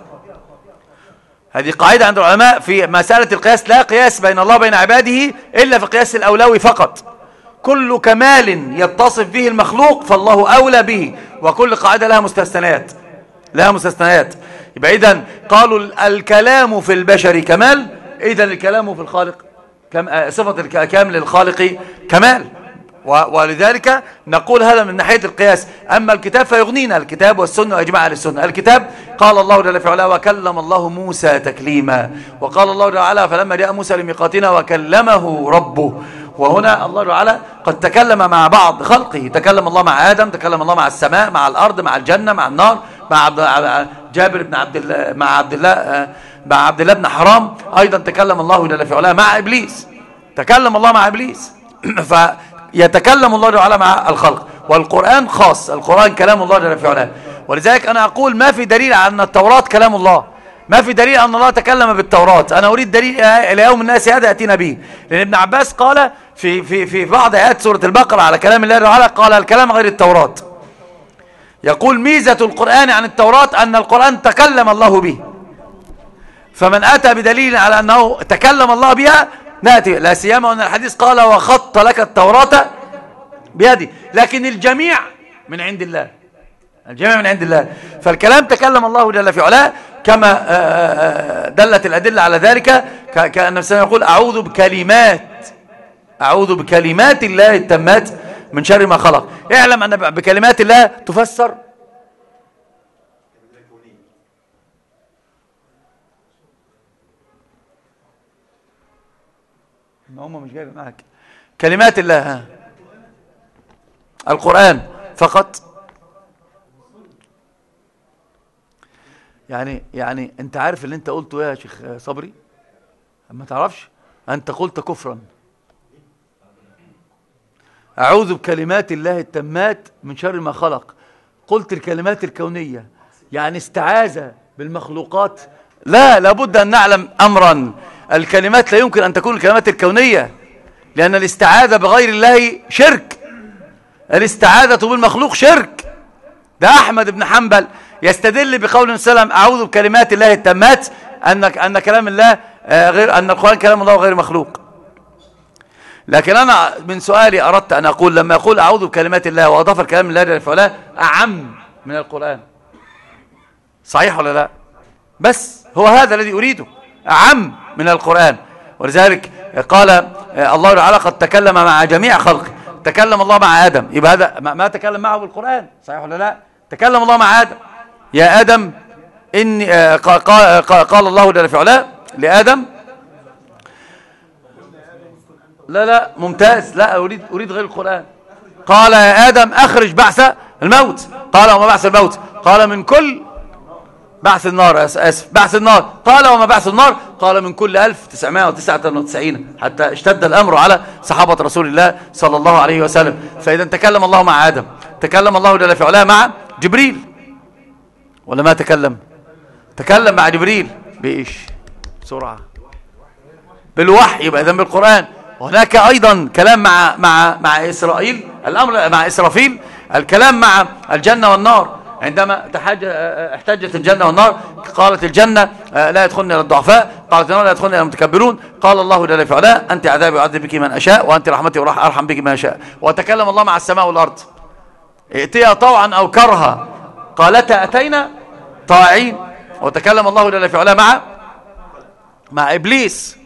هذه قاعدة عند العلماء في مسألة القياس، لا قياس بين الله وبين عباده إلا في قياس الأولوي فقط. كل كمال يتصف به المخلوق فالله أولى به، وكل قاعدة لها مستثنيات لها مستثنيات يبقى إذن قالوا الكلام في البشر كمال، إذن الكلام في الخالق كم... صفة الكامل للخالق كمال، ولذلك نقول هذا من ناحية القياس. أما الكتاب فيغنينا الكتاب والسنة وإجماع أهل السنة. الكتاب قال الله جل في علاه: وكلم الله موسى تكليما، وقال الله جل وعلا: فلما جاء موسى لميقاتنا وكلمه ربه. وهنا الله تعالى قد تكلم مع بعض خلقه، تكلم الله مع آدم، تكلم الله مع السماء، مع الأرض، مع الجنة، مع النار، مع جابر بن عبد الله، مع عبد الله مع عبد الله بن حرام. أيضا تكلم الله جل في علاه مع إبليس، تكلم الله مع إبليس فيتكلم الله جل وعلا مع الخلق. والقرآن خاص، القرآن كلام الله جل في علاه. ولذلك أنا أقول ما في دليل على أن التوراة كلام الله، ما في دليل أن الله تكلم بالتوراة. أنا أريد دليل إلى يوم الناس هذا يأتينا به، لأن ابن عباس قال في في في بعض آيات سورة البقرة على كلام الله تعالى، قال الكلام غير التوراة. يقول ميزة القرآن عن التوراة أن القرآن تكلم الله به، فمن أتى بدليل على أنه تكلم الله بها نأتي، لا سيما أن الحديث قال: وخط لك التوراة بيدي. لكن الجميع من عند الله، الجميع من عند الله. فالكلام تكلم الله جل في علاه، كما دلت الأدلة على ذلك، كأن النبي يقول: أعوذ بكلمات أعوذ بكلمات الله التامات من شر ما خلق. اعلم أن بكلمات الله تفسر ما هم مش جايب معك كلمات الله، ها. القرآن فقط. يعني يعني انت عارف اللي انت قلته يا شيخ صبري؟ ما تعرفش؟ انت قلت كفرا. اعوذ بكلمات الله التامات من شر ما خلق، قلت الكلمات الكونية، يعني استعاذ بالمخلوقات. لا، لابد ان نعلم امرا، الكلمات لا يمكن ان تكون الكلمات الكونية، لان الاستعاذة بغير الله شرك، الاستعاذة بالمخلوق شرك. ده احمد بن حنبل يستدل بقول سلم: اعوذ بكلمات الله التامات، ان ان كلام الله غير، ان القرآن كلام الله غير مخلوق. لكن انا من سؤالي اردت ان اقول، لما يقول اعوذ بكلمات الله واضاف الكلام الله جل وعلا اعم من القرآن، صحيح ولا لا؟ بس هو هذا الذي اريده، اعم من القرآن. ولذلك قال الله تعالى: قد تكلم مع جميع خلقه. تكلم الله مع آدم، يبقى هذا ما تكلم معه بالقرآن، صحيح ولا لا؟ تكلم الله مع آدم: يا آدم إني قال, قال الله جل في علاه لآدم: لا لا ممتاز، لا أريد أريد غير القرآن. قال يا آدم أخرج بعث الموت. قال وما بعث الموت؟ قال من كل بعث النار، آسف بعث النار. قال وما بعث النار؟ قال من كل ألف وتسعمائة وتسعة وتسعين، حتى اشتد الأمر على صحابة رسول الله صلى الله عليه وسلم. فإذا تكلم الله مع آدم، تكلم الله جل في علاه مع جبريل ولا ما تكلم؟ تكلم مع جبريل بإيش؟ بسرعة بالوحي، يبقى إذن بالقرآن. وهناك أيضا كلام مع مع مع إسرائيل، الأمر مع إسرافيل، الكلام مع الجنة والنار. عندما احتجت الجنة والنار قالت الجنة لا يدخلني إلا الضعفاء، قالت النار لا يدخلني إلا المتكبرون. قال الله جل في علاه أنت عذابي أعذب بك من أشاء وأنت رحمتي أرحم بك من أشاء. وتكلم الله مع السماء والأرض ائتيا طوعا أو كرها قالتا أتينا طاعين. وتكلم الله جل في علاه مع مع إبليس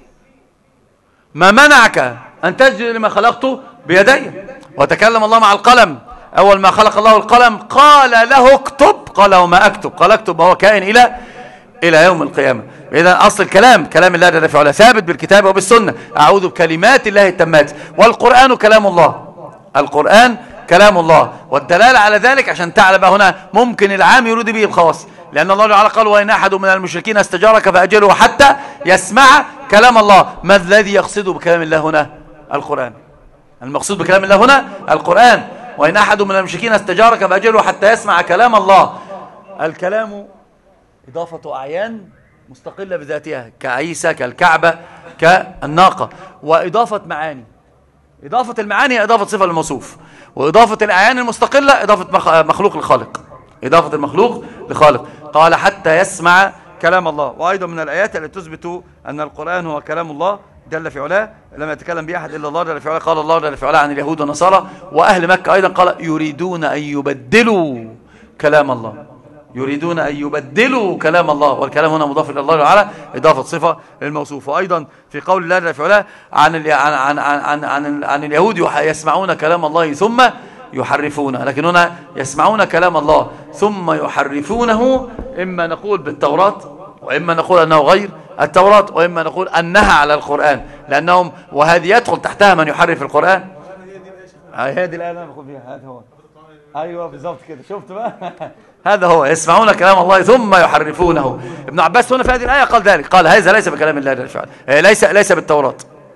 ما منعك أن تسجد لما خلقته بيدي. وتكلم الله مع القلم أول ما خلق الله القلم قال له اكتب، قال وما أكتب؟ قال اكتب، وهو كائن إلى إلى يوم القيامة. إذا أصل الكلام كلام الله جل وعلا ثابت بالكتاب وبالسنة. أعوذ بكلمات الله التامات. والقرآن كلام الله، القرآن كلام الله. والدلالة على ذلك عشان تعلم هنا ممكن العام يريد به الخاص، لأن الله تعالى قال وإن أحد من المشركين استجارك فأجره حتى يسمع كلام الله. ما الذي يقصد بكلام الله هنا؟ القرآن. المقصود بكلام الله هنا القرآن. وإن أحد من المشركين استجارك فأجره حتى يسمع كلام الله. الكلام إضافة أعيان مستقلة بذاتها كعيسى كالكعبة كالناقة، وإضافة معاني. إضافة المعاني إضافة صفة للموصوف، وإضافة الأعيان المستقلة إضافة مخلوق لخالق، إضافة المخلوق لخالق. قال حتى يسمع كلام الله. وأيضا من الآيات التي تثبت أن القرآن هو كلام الله جل في علاه لم يتكلم به أحد إلا الله جل في علاه. قال الله جل في علاه عن اليهود والنصارى وأهل مكة أيضا قال يريدون أن يبدلوا كلام الله، يريدون أن يبدلوا كلام الله. والكلام هنا مضاف إلى الله تعالى إضافة صفة للموصوف. وأيضا في قول الله جل في علاه عن عن عن عن عن, عن اليهود يسمعون كلام الله ثم يحرفونه، لكن هنا يسمعون كلام الله ثم يحرفونه، إما نقول بالتوراة وإما نقول أنه غير التوراة وإما نقول أنها على القرآن، لأنهم وهذه يدخل تحتها من يحرف القرآن. هذه الآية أنا بقول فيها هذا هو. أيوة بالضبط كده، شفت بقى؟ هذا هو يسمعون كلام الله ثم يحرفونه. ابن عباس هنا في هذه الآية قال ذلك، قال هذا ليس بكلام الله جل وعلا، ليس ليس بالتوراة،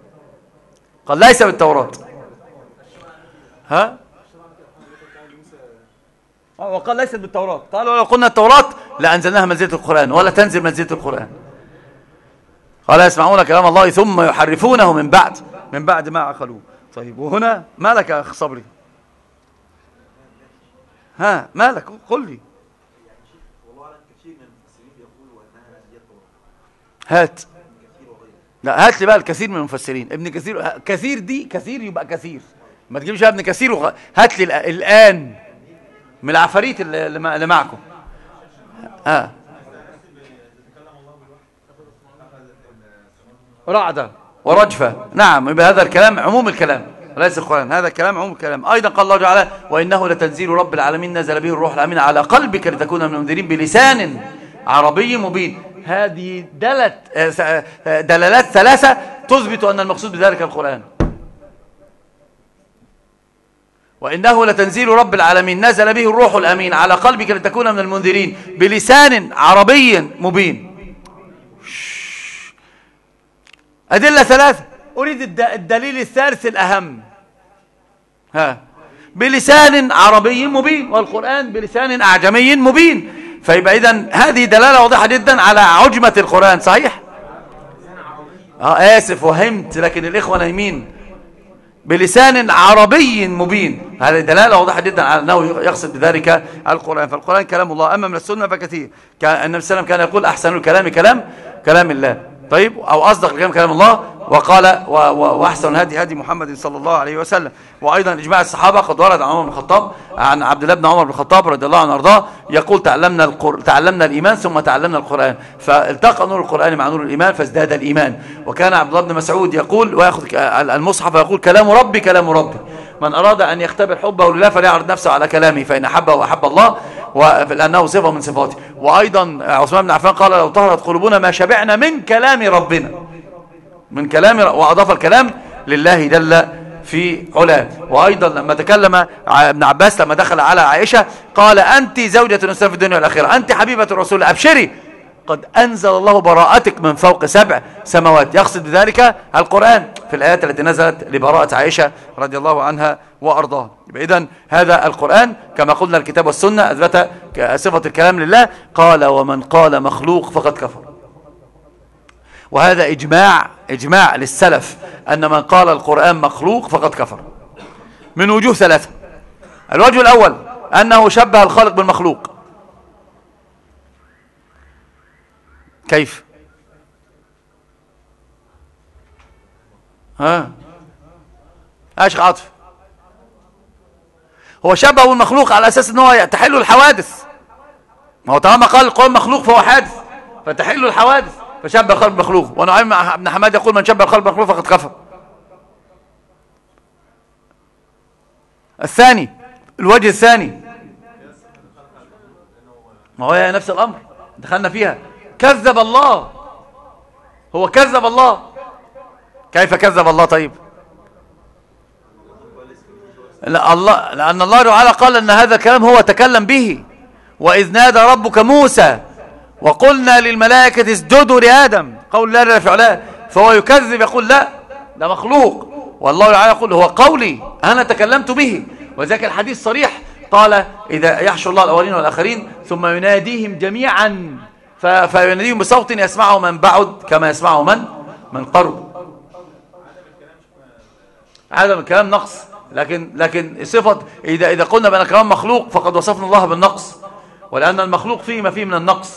قال ليس بالتوراة. ها؟ وقال ليست بالتوراة. قال ولو قلنا التوراة لأنزلناها منزلة القرآن ولا تنزل منزلة القرآن. قال يسمعون كلام الله ثم يحرفونه من بعد من بعد ما عقلوه. طيب وهنا ما لك يا أخ صبري؟ ها ما لك؟ قل لي. هات لا هات لي بقى الكثير من المفسرين. ابن كثير، كثير دي كثير يبقى كثير، ما تجيبش ابن كثير وخ... هات لي الآن من العفاريت اللي معكم. ها رعدة ورجفة، نعم. يبقى هذا الكلام عموم الكلام ليس القرآن، هذا الكلام عموم الكلام. أيضا قال الله تعالى وإنه لتنزيل رب العالمين نزل به الروح الأمين على قلبك لتكون من المنذرين بلسان عربي مبين. هذه دلت دلالات ثلاثة تثبت أن المقصود بذلك القرآن. وإنه لتنزيل رب العالمين نزل به الروح الأمين على قلبك لتكون من المنذرين بلسان عربي مبين. أدلة ثلاثة. أريد الدليل الثالث الأهم. ها بلسان عربي مبين، والقرآن بلسان أعجمي مبين. فيبقى إذن هذه دلالة واضحة جدا على عجمة القرآن. صحيح؟ آه آسف وهمت، لكن الإخوة نايمين. بلسان عربي مبين، هذه دلالة واضحة جدا على أنه يقصد بذلك القرآن. فالقرآن كلام الله. أما من السنة فكثير. كان النبي صلى الله عليه وسلم كان يقول أحسن الكلام كلام كلام الله. طيب أو أصدق الكلام كلام الله. وقال وأحسن هدي هدي محمد صلى الله عليه وسلم. وأيضا إجماع الصحابة قد ورد عن عمر بن الخطاب عن عبد الله بن عمر بن الخطاب رضي الله عنه وارضاه يقول تعلمنا القر... تعلمنا الإيمان ثم تعلمنا القرآن، فالتقى نور القرآن مع نور الإيمان فازداد الإيمان. وكان عبد الله بن مسعود يقول ويأخذ المصحف ويقول كلام ربي كلام ربي، من أراد أن يختبر حبه لله فليعرض نفسه على كلامه فإن أحبه وأحب الله لأنه صفة من صفاته. وأيضا عثمان بن عفان قال لو طهرت قلوبنا ما شبعنا من كلام ربنا، من كلام، وأضاف الكلام لله جل في علاه. وأيضا لما تكلم ابن عباس لما دخل على عائشة قال أنت زوجة الإنسان في الدنيا والآخرة، أنت حبيبة الرسول، أبشري قد أنزل الله براءتك من فوق سبع سماوات. يقصد بذلك القرآن في الآيات التي نزلت لبراءة عائشة رضي الله عنها وأرضاها. إذن هذا القرآن كما قلنا الكتاب والسنة أثبت صفة الكلام لله. قال ومن قال مخلوق فقد كفر. وهذا إجماع إجماع للسلف أن من قال القرآن مخلوق فقد كفر من وجوه ثلاثة. الوجه الأول أنه شبه الخالق بالمخلوق. كيف؟ ها ايش عاطف؟ هو شبه المخلوق على اساس ان هو تحل الحوادث. ما هو طالما قال القرآن مخلوق فهو حادث فتحل الحوادث، فشبه الخلق بالمخلوق. ونعيم بن حماد يقول من شبه الخلق بالمخلوق فقد كفر. الثاني الوجه الثاني ما هو نفس الامر دخلنا فيها، كذب الله. هو كذب الله. كيف كذب الله؟ طيب لا الله، لأن الله تعالى قال أن هذا الكلام هو تكلم به. وإذ نادى ربك موسى وقلنا للملائكة اسجدوا لآدم، قول لا لا فعلا. فهو يكذب يقول لا ده مخلوق، والله تعالى يقول هو قولي أنا تكلمت به. وذلك الحديث صريح قال إذا يحشر الله الأولين والآخرين ثم يناديهم جميعا فيناديهم بصوت يسمعه من بعد كما يسمعه من من قرب. عدم الكلام نقص، لكن لكن صفة إذا إذا قلنا بأن الكلام مخلوق فقد وصفنا الله بالنقص، ولأن المخلوق فيه ما فيه من النقص.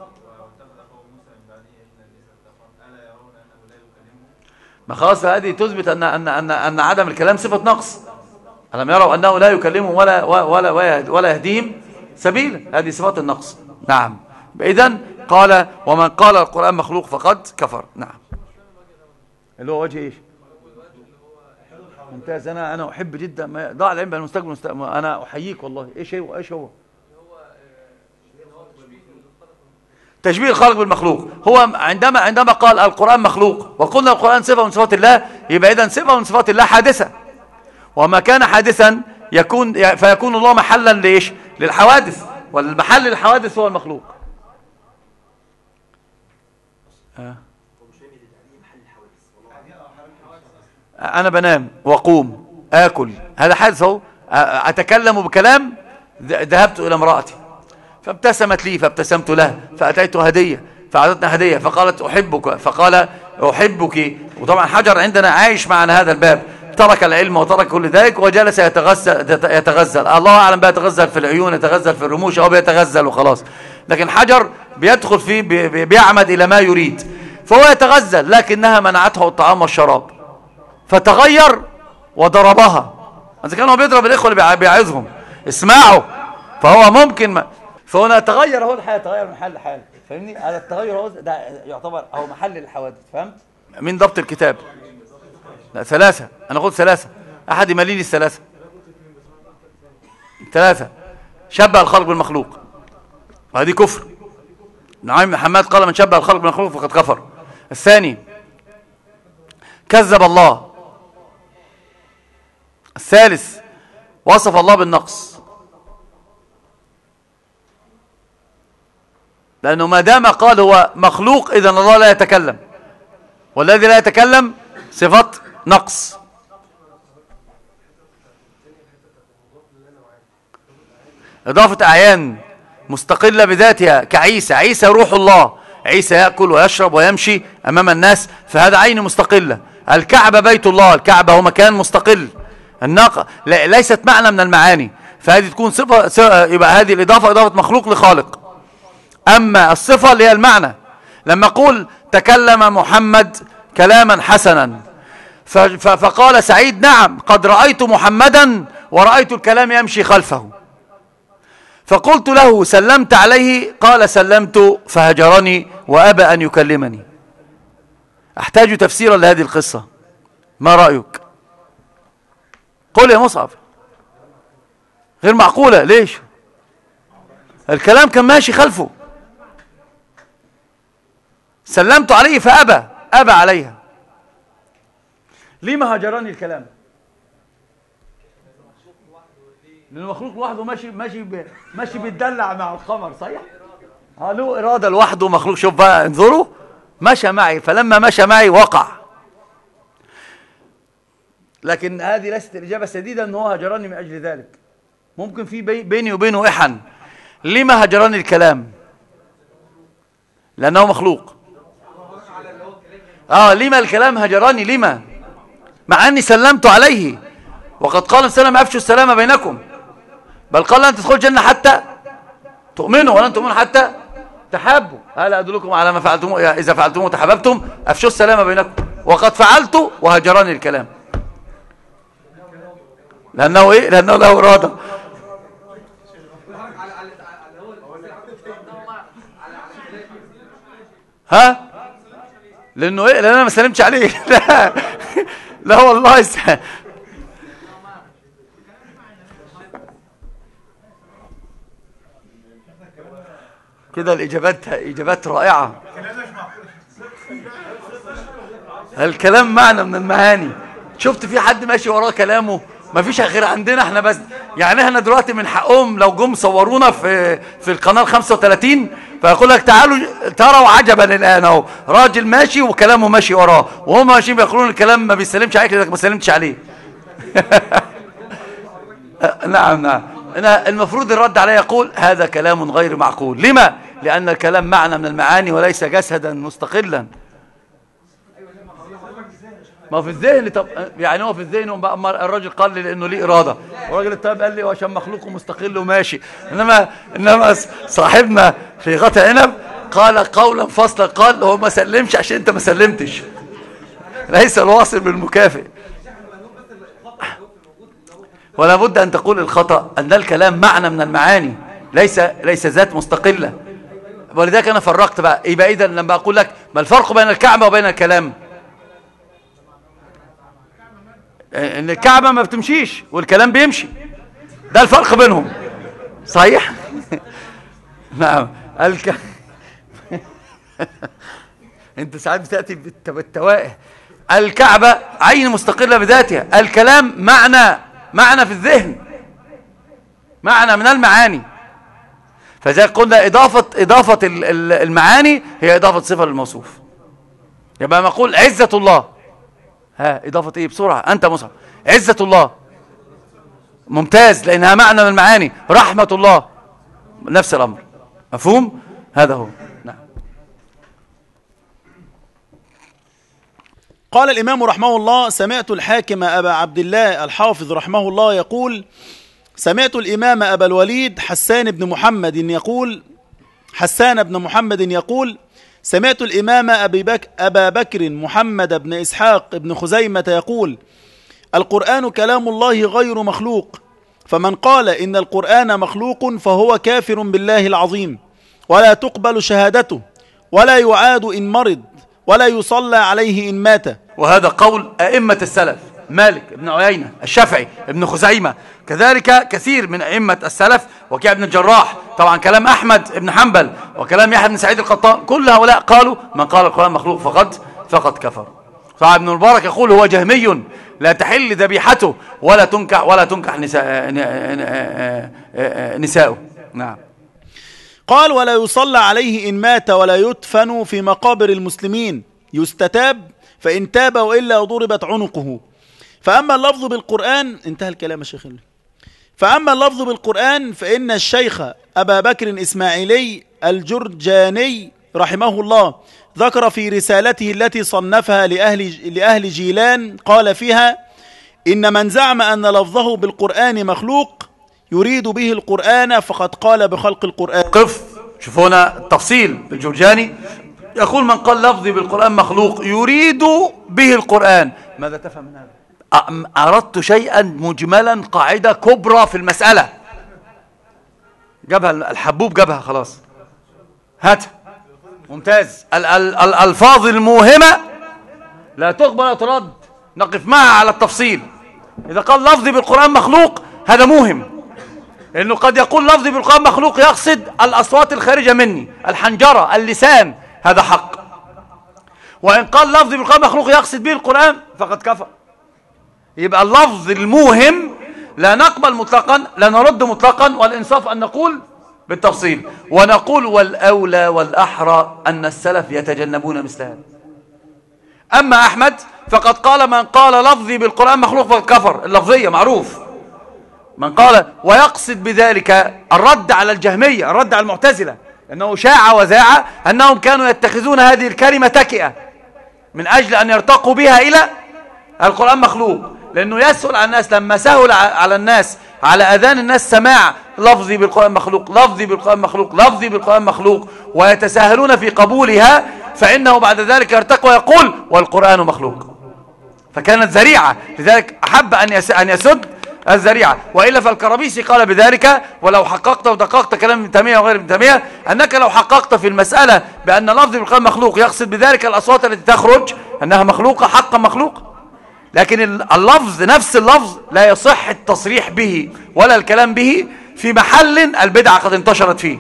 ما خلاص هذه تثبت أن أن أن أن عدم الكلام صفة نقص. ألم يروا أنه لا يكلمهم ولا ولا ولا يهديهم سبيلا، هذه صفات النقص. نعم. إذن قال ومن قال القرآن مخلوق فقد كفر. نعم. اللي هو وجه ايش؟ ممتاز. انا انا احب جدا ضاع العلم بين المستقبل والمستقبل. انا احييك والله. ايش هو ايش هو تشبيه الخالق بالمخلوق. هو عندما عندما قال القرآن مخلوق وقلنا القرآن صفة من صفات الله، يبقى اذا صفة من صفات الله حادثة، وما كان حادثا يكون فيكون الله محلا ليش؟ للحوادث، والمحل للحوادث هو المخلوق. آه. أنا بنام وأقوم آكل، هذا حادث أهو. أتكلم بكلام، ذهبت إلى امرأتي فابتسمت لي فابتسمت لها، فأتيت هدية فأعطتنا هدية، فقالت أحبك، فقال أحبك. وطبعا حجر عندنا عايش معنا هذا الباب، ترك العلم وترك كل ذلك وجلس يتغزل يتغزل الله أعلم بقى، يتغزل في العيون، يتغزل في الرموش، أو بيتغزل وخلاص. لكن حجر بيدخل فيه بيعمد إلى ما يريد، فهو يتغزل، لكنها منعته الطعام والشراب فتغير وضربها. إذا كان هو بيضرب الإخوة اللي بيعظهم اسمعوا، فهو ممكن ما فهنا تغير، هو الحياة تغير من حال لحال. فاهمني؟ هذا التغير هو ده يعتبر هو محل الحوادث. فهمت؟ من ضبط الكتاب؟ لا ثلاثة، أنا قلت ثلاثة، أحد يمليني الثلاثة. ثلاثة شبه الخلق بالمخلوق، وهذه كفر. نعيم بن حماد قال من شبه الخلق بالمخلوق فقد كفر. الثاني كذب الله. الثالث وصف الله بالنقص، لأنه ما دام قال هو مخلوق إذن الله لا يتكلم، والذي لا يتكلم صفة نقص. إضافة أعيان مستقلة بذاتها كعيسى، عيسى روح الله، عيسى يأكل ويشرب ويمشي أمام الناس، فهذا عين مستقلة. الكعبة بيت الله، الكعبة هو مكان مستقل. الناقة ليست معنى من المعاني، فهذه تكون صفة، يبقى هذه الإضافة إضافة مخلوق لخالق. أما الصفة اللي هي المعنى، لما أقول تكلم محمد كلاما حسنا فقال سعيد نعم قد رأيت محمدا ورأيت الكلام يمشي خلفه، فقلت له سلمت عليه قال سلمت فهجرني وأبى أن يكلمني. أحتاج تفسيرا لهذه القصة، ما رأيك؟ قل يا مصعب. غير معقولة. ليش؟ الكلام كان ماشي خلفه. سلمت عليه فأبى أبى عليها. لما هجرني الكلام؟ لأن المخلوق لوحده ماشي ماشي ماشي بيتدلع مع القمر، صحيح؟ اه له إرادة لوحده مخلوق. شوف بقى انظروا، مشى معي، فلما مشى معي وقع. لكن هذه ليست الإجابة السديدة أنه هو هجرني من أجل ذلك. ممكن في بيني وبينه إحن. لما هجرني الكلام؟ لأنه مخلوق. آه لما الكلام هجرني؟ لما؟ مع أني سلمت عليه، وقد قال السلام أفشوا السلام بينكم، بل قال لن تدخلوا الجنة حتى تؤمنوا ولن تؤمنوا حتى تحابوا. ألا أدلكم على ما فعلتم إذا فعلتم تحاببتم أفشوا السلام بينكم، وقد فعلت وهجرني الكلام. لأنه إيه؟ لأنه له إرادة. ها؟ لأنه إيه؟ لأن أنا ما سلمتش عليه. لا لا والله س... كده الإجابات إجابات رائعة. الكلام معنى من المعاني. شفت في حد ماشي وراه كلامه؟ ما فيش غير عندنا احنا بس. يعني احنا دلوقتي من حقهم لو جم صورونا في في القناه خمسة وثلاثين فيقول لك تعالوا تروا عجبا الان اهو راجل ماشي وكلامه ماشي وراه، وهم ماشيين بيقولون الكلام ما بيسلمش عليك لانك ما سلمتش عليه. نعم نعم. انا المفروض الرد عليه يقول هذا كلام غير معقول. لما؟ لان الكلام معنى من المعاني وليس جسدا مستقلا. ما في الذهن. طب يعني هو في الذهن الراجل قال لي لانه ليه اراده، والراجل الطيب قال لي عشان مخلوق مستقل وماشي. انما انما صاحبنا في غطى عنب قال قولا فصلا، قال هو ما سلمش عشان انت ما سلمتش. ليس الواصل بالمكافئ. ولا بد ان تقول الخطا ان الكلام معنى من المعاني ليس ليس ذات مستقله. ولذلك انا فرقت بقى. يبقى اذا لما اقول لك ما الفرق بين الكعبه وبين الكلام؟ ان الكعبة ما بتمشيش والكلام بيمشي، ده الفرق بينهم، صحيح؟ نعم. الك... انت ساعات بتأتي بالتوائه. الكعبة عين مستقلة بذاتها، الكلام معنى معنى في الذهن، معنى من المعاني. فزي قلنا إضافة إضافة المعاني هي إضافة صفة للموصوف. يبقى ما أقول عزة الله، ها إضافة إيه بسرعة أنت مصعب؟ عزة الله ممتاز لأنها معنى من المعاني. رحمة الله نفس الأمر. مفهوم؟ هذا هو. نعم. قال الإمام رحمه الله: سمعت الحاكم أبا عبد الله الحافظ رحمه الله يقول: سمعت الإمام أبا الوليد حسان بن محمد يقول حسان بن محمد يقول سمعت الإمام أبي بك أبا بكر محمد بن إسحاق بن خزيمة يقول: القرآن كلام الله غير مخلوق، فمن قال إن القرآن مخلوق فهو كافر بالله العظيم، ولا تقبل شهادته، ولا يعاد إن مرض، ولا يصلى عليه إن مات. وهذا قول أئمة السلف: مالك بن عيينة، الشافعي، ابن خزيمة، كذلك كثير من أئمة السلف، وكيع بن الجراح، طبعا كلام أحمد بن حنبل، وكلام يحيى بن سعيد القطان. كل هؤلاء قالوا من قال القرآن مخلوق فقد فقد كفر. فابن ابن المبارك يقول هو جهمي لا تحل ذبيحته ولا تنكح ولا تنكح نساء نساؤه. نعم. قال: ولا يصلى عليه إن مات، ولا يدفن في مقابر المسلمين، يستتاب فإن تاب وإلا ضربت عنقه. فأما اللفظ بالقرآن، انتهى الكلام يا شيخ. فأما اللفظ بالقرآن فإن الشيخ أبا بكر إسماعيلي الجرجاني رحمه الله ذكر في رسالته التي صنفها لأهل, لأهل جيلان قال فيها: إن من زعم أن لفظه بالقرآن مخلوق يريد به القرآن فقد قال بخلق القرآن. قف، شوفوا هنا التفصيل بالجرجاني. يقول من قال لفظي بالقرآن مخلوق يريد به القرآن. ماذا تفهم من هذا؟ أردت شيئا مجملا، قاعدة كبرى في المسألة. جابها الحبوب، جابها خلاص. هات ممتاز. الألفاظ الموهمة لا تقبل ولا ترد، نقف معها على التفصيل. إذا قال لفظي بالقرآن مخلوق هذا موهم، لأنه قد يقول لفظي بالقرآن مخلوق يقصد الأصوات الخارجة مني، الحنجرة، اللسان، هذا حق. وإن قال لفظي بالقرآن مخلوق يقصد به القرآن فقد كفر. يبقى اللفظ الموهم لا نقبل مطلقا، لا نرد مطلقا، والإنصاف أن نقول بالتفصيل، ونقول والأولى والأحرى أن السلف يتجنبون مثل هذا. أما أحمد فقد قال من قال لفظي بالقرآن مخلوق فقد كفر، اللفظية معروف، من قال ويقصد بذلك الرد على الجهمية، الرد على المعتزلة، أنه شاع وذاع أنهم كانوا يتخذون هذه الكلمة تكئة من أجل أن يرتقوا بها إلى القرآن مخلوق، لأنه يسهل على الناس لما سهل على الناس على أذان الناس سماع لفظي بالقرآن مخلوق، لفظي بالقرآن مخلوق، لفظي بالقرآن مخلوق، ويتساهلون في قبولها، فإنه بعد ذلك يرتقي ويقول والقرآن مخلوق، فكانت ذريعة، لذلك أحب أن يسد الذريعة. وإلا فالكرابيسي قال بذلك ولو حققت ودققت كلام ابن تيمية وغير ابن تيمية أنك لو حققت في المسألة بأن لفظي بالقرآن مخلوق يقصد بذلك الأصوات التي تخرج أنها مخلوقة حقا مخلوقة، لكن اللفظ نفس اللفظ لا يصح التصريح به ولا الكلام به في محل البدعة قد انتشرت فيه،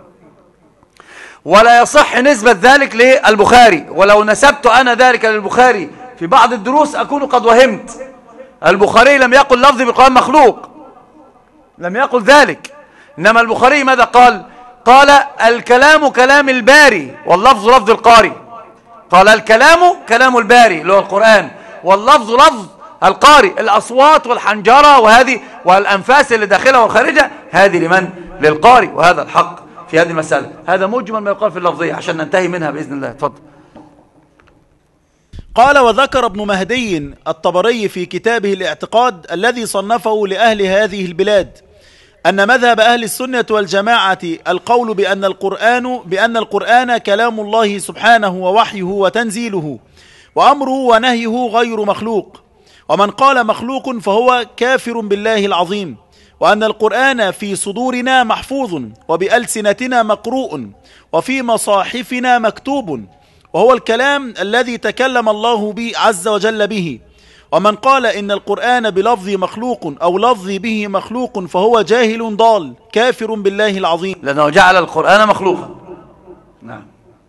ولا يصح نسبة ذلك للبخاري، ولو نسبت أنا ذلك للبخاري في بعض الدروس أكون قد وهمت. البخاري لم يقل لفظي بالقرآن مخلوق، لم يقل ذلك، إنما البخاري ماذا قال؟ قال الكلام كلام الباري واللفظ لفظ القاري، قال الكلام كلام الباري اللي هو القرآن، واللفظ لفظ القارئ، الأصوات والحنجرة وهذه والأنفاس اللي داخلها والخارجة هذه لمن؟ للقارئ، وهذا الحق في هذه المسألة. هذا مجمل ما يقال في اللفظية عشان ننتهي منها بإذن الله. تفضل. قال وذكر ابن مهدي الطبري في كتابه الاعتقاد الذي صنفه لأهل هذه البلاد أن مذهب أهل السنة والجماعة القول بأن القرآن بأن القرآن كلام الله سبحانه ووحيه وتنزيله وأمره ونهيه غير مخلوق، ومن قال مخلوق فهو كافر بالله العظيم، وأن القرآن في صدورنا محفوظ وبألسنتنا مقروء وفي مصاحفنا مكتوب، وهو الكلام الذي تكلم الله به عز وجل به، ومن قال إن القرآن بلفظ مخلوق أو لفظ به مخلوق فهو جاهل ضال كافر بالله العظيم، لأنه جعل القرآن مخلوقا. نعم.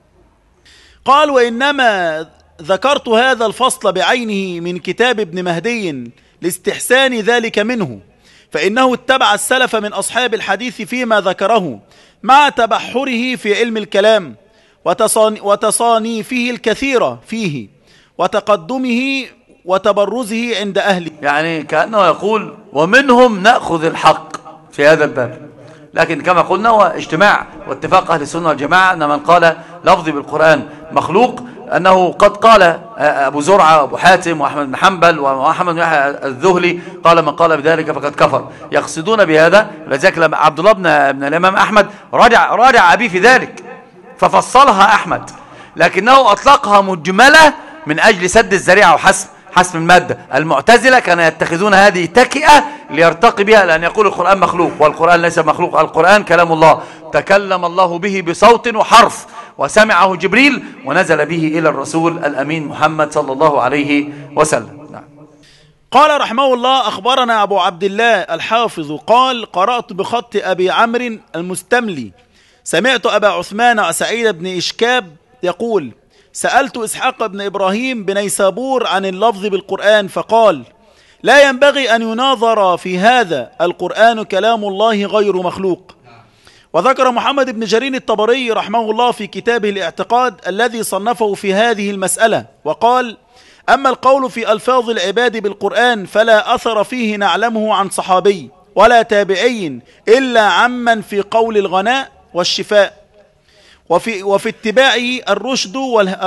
قال وإنما ذكرت هذا الفصل بعينه من كتاب ابن مهدي لاستحسان ذلك منه، فإنه اتبع السلف من أصحاب الحديث فيما ذكره مع تبحره في علم الكلام وتصانيفه الكثيرة فيه وتقدمه وتبرزه عند أهله. يعني كأنه يقول ومنهم نأخذ الحق في هذا الباب، لكن كما قلنا هو اجتماع واتفاق أهل السنة والجماعة أن من قال لفظي بالقرآن مخلوق أنه قد قال أبو زرعة وأبو حاتم وأحمد بن حنبل وأحمد بن يحيى الذهلي قال من قال بذلك فقد كفر، يقصدون بهذا لذلك لما عبد الله بن, بن الإمام أحمد راجع راجع أبي في ذلك ففصلها أحمد، لكنه أطلقها مجملة من أجل سد الذريعة وحسم حسم المادة. المعتزلة كانوا يتخذون هذه تكئة ليرتقي بها لأن يقول القرآن مخلوق، والقرآن ليس مخلوق، القرآن كلام الله تكلم الله به بصوت وحرف وسمعه جبريل ونزل به إلى الرسول الأمين محمد صلى الله عليه وسلم. نعم. قال رحمه الله أخبرنا أبو عبد الله الحافظ قال قرأت بخط أبي عمرو المستملي سمعت أبا عثمان سعيد بن إشكاب يقول سألت إسحاق بن إبراهيم بن نيسابور عن اللفظ بالقرآن فقال لا ينبغي أن يناظر في هذا، القرآن كلام الله غير مخلوق. وذكر محمد بن جرير الطبري رحمه الله في كتابه الاعتقاد الذي صنفه في هذه المسألة وقال أما القول في ألفاظ العباد بالقرآن فلا أثر فيه نعلمه عن صحابي ولا تابعي إلا عمن في قول الغناء والشفاء وفي, وفي اتباعه الرشد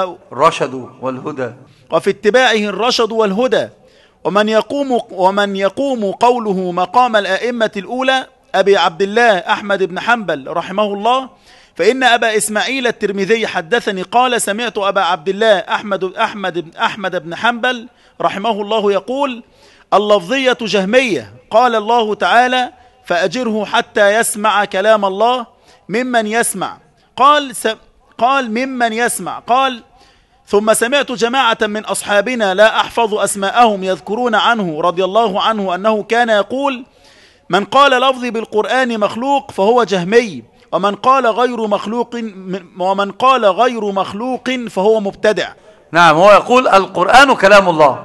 والرشد والهدى وفي اتباعه الرشد والهدى ومن يقوم, ومن يقوم قوله مقام الآئمة الأولى أبي عبد الله أحمد بن حنبل رحمه الله، فإن أبا إسماعيل الترمذي حدثني قال سمعت أبا عبد الله أحمد, أحمد, أحمد بن حنبل رحمه الله يقول اللفظية جهمية، قال الله تعالى فأجره حتى يسمع كلام الله ممن يسمع، قال قال ممن يسمع، قال ثم سمعت جماعة من أصحابنا لا أحفظ أسماءهم يذكرون عنه رضي الله عنه أنه كان يقول من قال لفظي بالقرآن مخلوق فهو جهمي، ومن قال غير مخلوق ومن قال غير مخلوق فهو مبتدع. نعم، هو يقول القرآن كلام الله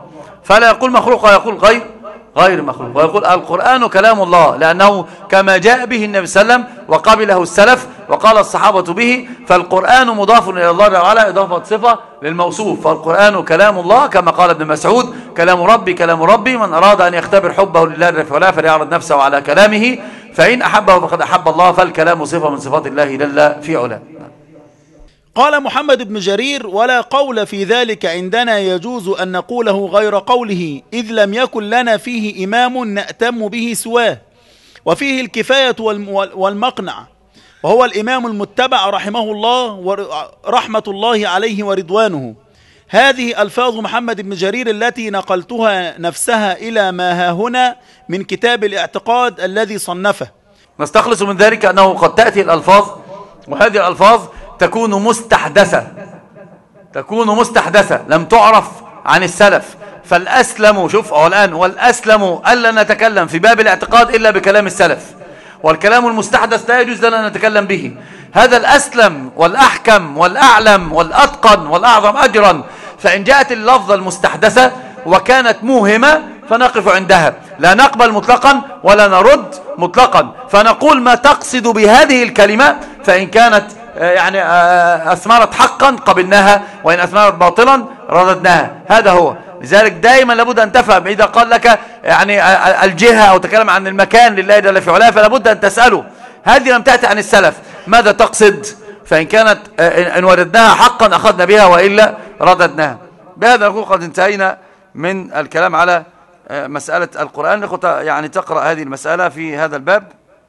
فلا يقول مخلوق ويقول غير غير مخلوق، ويقول القرآن كلام الله، لأنه كما جاء به النبي صلى الله عليه وسلم وقبله السلف وقال الصحابة به، فالقرآن مضاف إلى الله تعالى إضافة صفة للموصوف، فالقرآن كلام الله كما قال ابن مسعود كلام ربي كلام ربي، من أراد أن يختبر حبه لله جل فليعرض نفسه على كلامه، فإن أحبه فقد أحب الله، فالكلام صفة من صفات الله جل في علاه. قال محمد بن جرير: ولا قول في ذلك عندنا يجوز أن نقوله غير قوله، إذ لم يكن لنا فيه إمام نأتم به سواه، وفيه الكفاية والمقنع، وهو الإمام المتبع رحمه الله ورحمة الله عليه ورضوانه. هذه ألفاظ محمد بن جرير التي نقلتها نفسها إلى ما ها هنا من كتاب الاعتقاد الذي صنفه. نستخلص من ذلك أنه قد تأتي الألفاظ، وهذه الألفاظ تكون مستحدثة تكون مستحدثة لم تعرف عن السلف، فالأسلم شوف أو الآن والأسلم ألا نتكلم في باب الاعتقاد إلا بكلام السلف، والكلام المستحدث لا يجوز لنا أن نتكلم به. هذا الأسلم والأحكم والأعلم والأتقن والأعظم أجرا، فإن جاءت اللفظة المستحدثة وكانت موهمة فنقف عندها، لا نقبل مطلقا ولا نرد مطلقا، فنقول ما تقصد بهذه الكلمة، فإن كانت يعني أثمرت حقا قبلناها، وإن أثمرت باطلا رددناها. هذا هو. لذلك دائما لابد أن تفهم، إذا قال لك يعني الجهة أو تكلم عن المكان لله جل في علاه، فلابد أن تسأله هذه لم تأتي عن السلف ماذا تقصد، فإن كانت إن وردناها حقا أخذنا بها وإلا رددناها. بهذا نقول قد انتهينا من الكلام على مسألة القرآن. يعني تقرأ هذه المسألة في هذا الباب.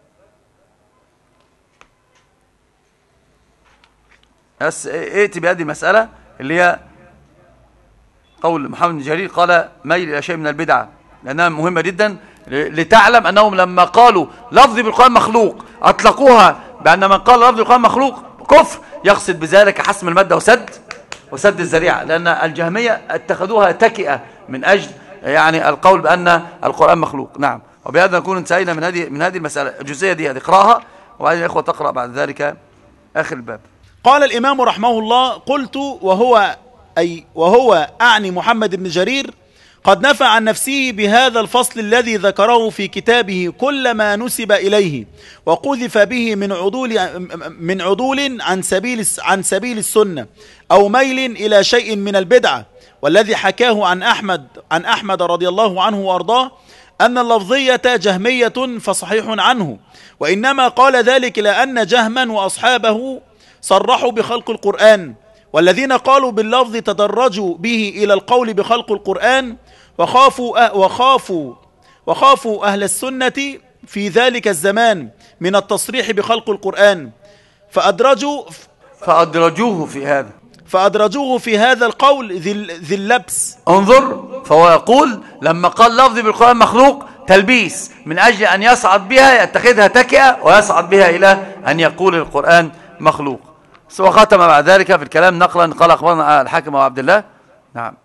ائتي بهذه المسألة اللي هي قول محمد بن جرير قال ميل إلى شيء من البدعة، لأنها مهمة جدا لتعلم أنهم لما قالوا لفظ بالقرآن مخلوق أطلقوها بأن من قال لفظ بالقرآن مخلوق كفر، يقصد بذلك حسم المادة وسد وسد الذريعة، لأن الجهمية اتخذوها تكئة من أجل يعني القول بأن القرآن مخلوق. نعم. وبهذا نكون انتهينا من هذه من هذه المسألة. الجزئية دي هذه اقراها، وبعدين الإخوة تقرأ بعد ذلك آخر الباب. قال الإمام رحمه الله: قلت وهو أي وهو أعني محمد بن جرير قد نفى عن نفسه بهذا الفصل الذي ذكره في كتابه كل ما نسب إليه وقذف به من عدول من عدول عن سبيل عن سبيل السنة أو ميل إلى شيء من البدعة، والذي حكاه عن أحمد عن أحمد رضي الله عنه وأرضاه أن اللفظية جهمية فصحيح عنه، وإنما قال ذلك لأن جهما وأصحابه صرحوا بخلق القرآن، والذين قالوا باللفظ تدرجوا به إلى القول بخلق القرآن، وخافوا أه وخافوا وخافوا أهل السنة في ذلك الزمان من التصريح بخلق القرآن، فأدرجوا فأدرجوه في هذا فأدرجوه في هذا القول ذي اللبس. انظر، فهو يقول لما قال لفظ بالقرآن مخلوق تلبيس من أجل أن يصعد بها يتخذها تكئة ويصعد بها إلى أن يقول القرآن مخلوق. وختم بعد ذلك في الكلام نقلا قال أخبرنا الحاكم وعبد الله. نعم.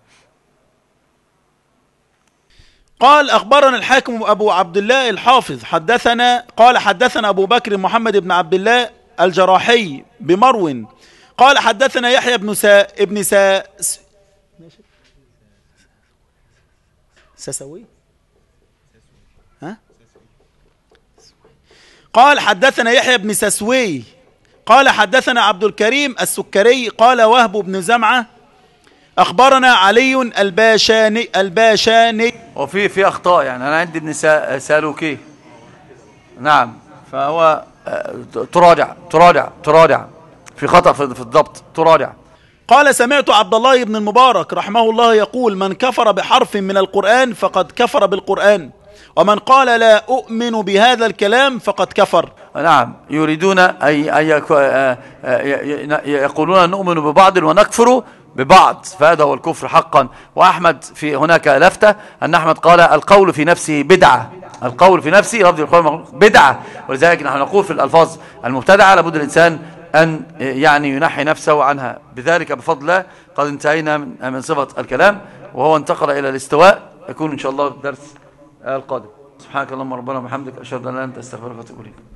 قال أخبرنا الحاكم أبو عبد الله الحافظ حدثنا قال حدثنا أبو بكر محمد بن عبد الله الجراحي بمرو قال حدثنا يحيى بن سا ابن سا سسوي ها قال حدثنا يحيى بن سسوي قال حدثنا عبد الكريم السكري قال وهب بن زمعة أخبرنا علي الباشاني الباشاني وفي في أخطاء، يعني أنا عندي ابن سالوكي. نعم، فهو تراجع تراجع تراجع في خطأ في الضبط، تراجع. قال سمعت عبد الله بن المبارك رحمه الله يقول: من كفر بحرف من القرآن فقد كفر بالقرآن، ومن قال لا أؤمن بهذا الكلام فقد كفر. نعم، يريدون أي يقولون نؤمن ببعض ونكفر ببعض، فهذا هو الكفر حقا. وأحمد في هناك لفتة أن أحمد قال القول في نفسه بدعة، القول في نفسه لفظ القول بدعة، ولذلك نحن نقول في الألفاظ المبتدعة لابد الإنسان أن يعني ينحي نفسه عنها. بذلك بفضل الله قد انتهينا من صفة الكلام، وهو انتقل إلى الاستواء، يكون إن شاء الله الدرس القادم. سبحانك اللهم ربنا وبحمدك، أشهد أن لا إله إلا أنت، أستغفرك وأتوب إليك.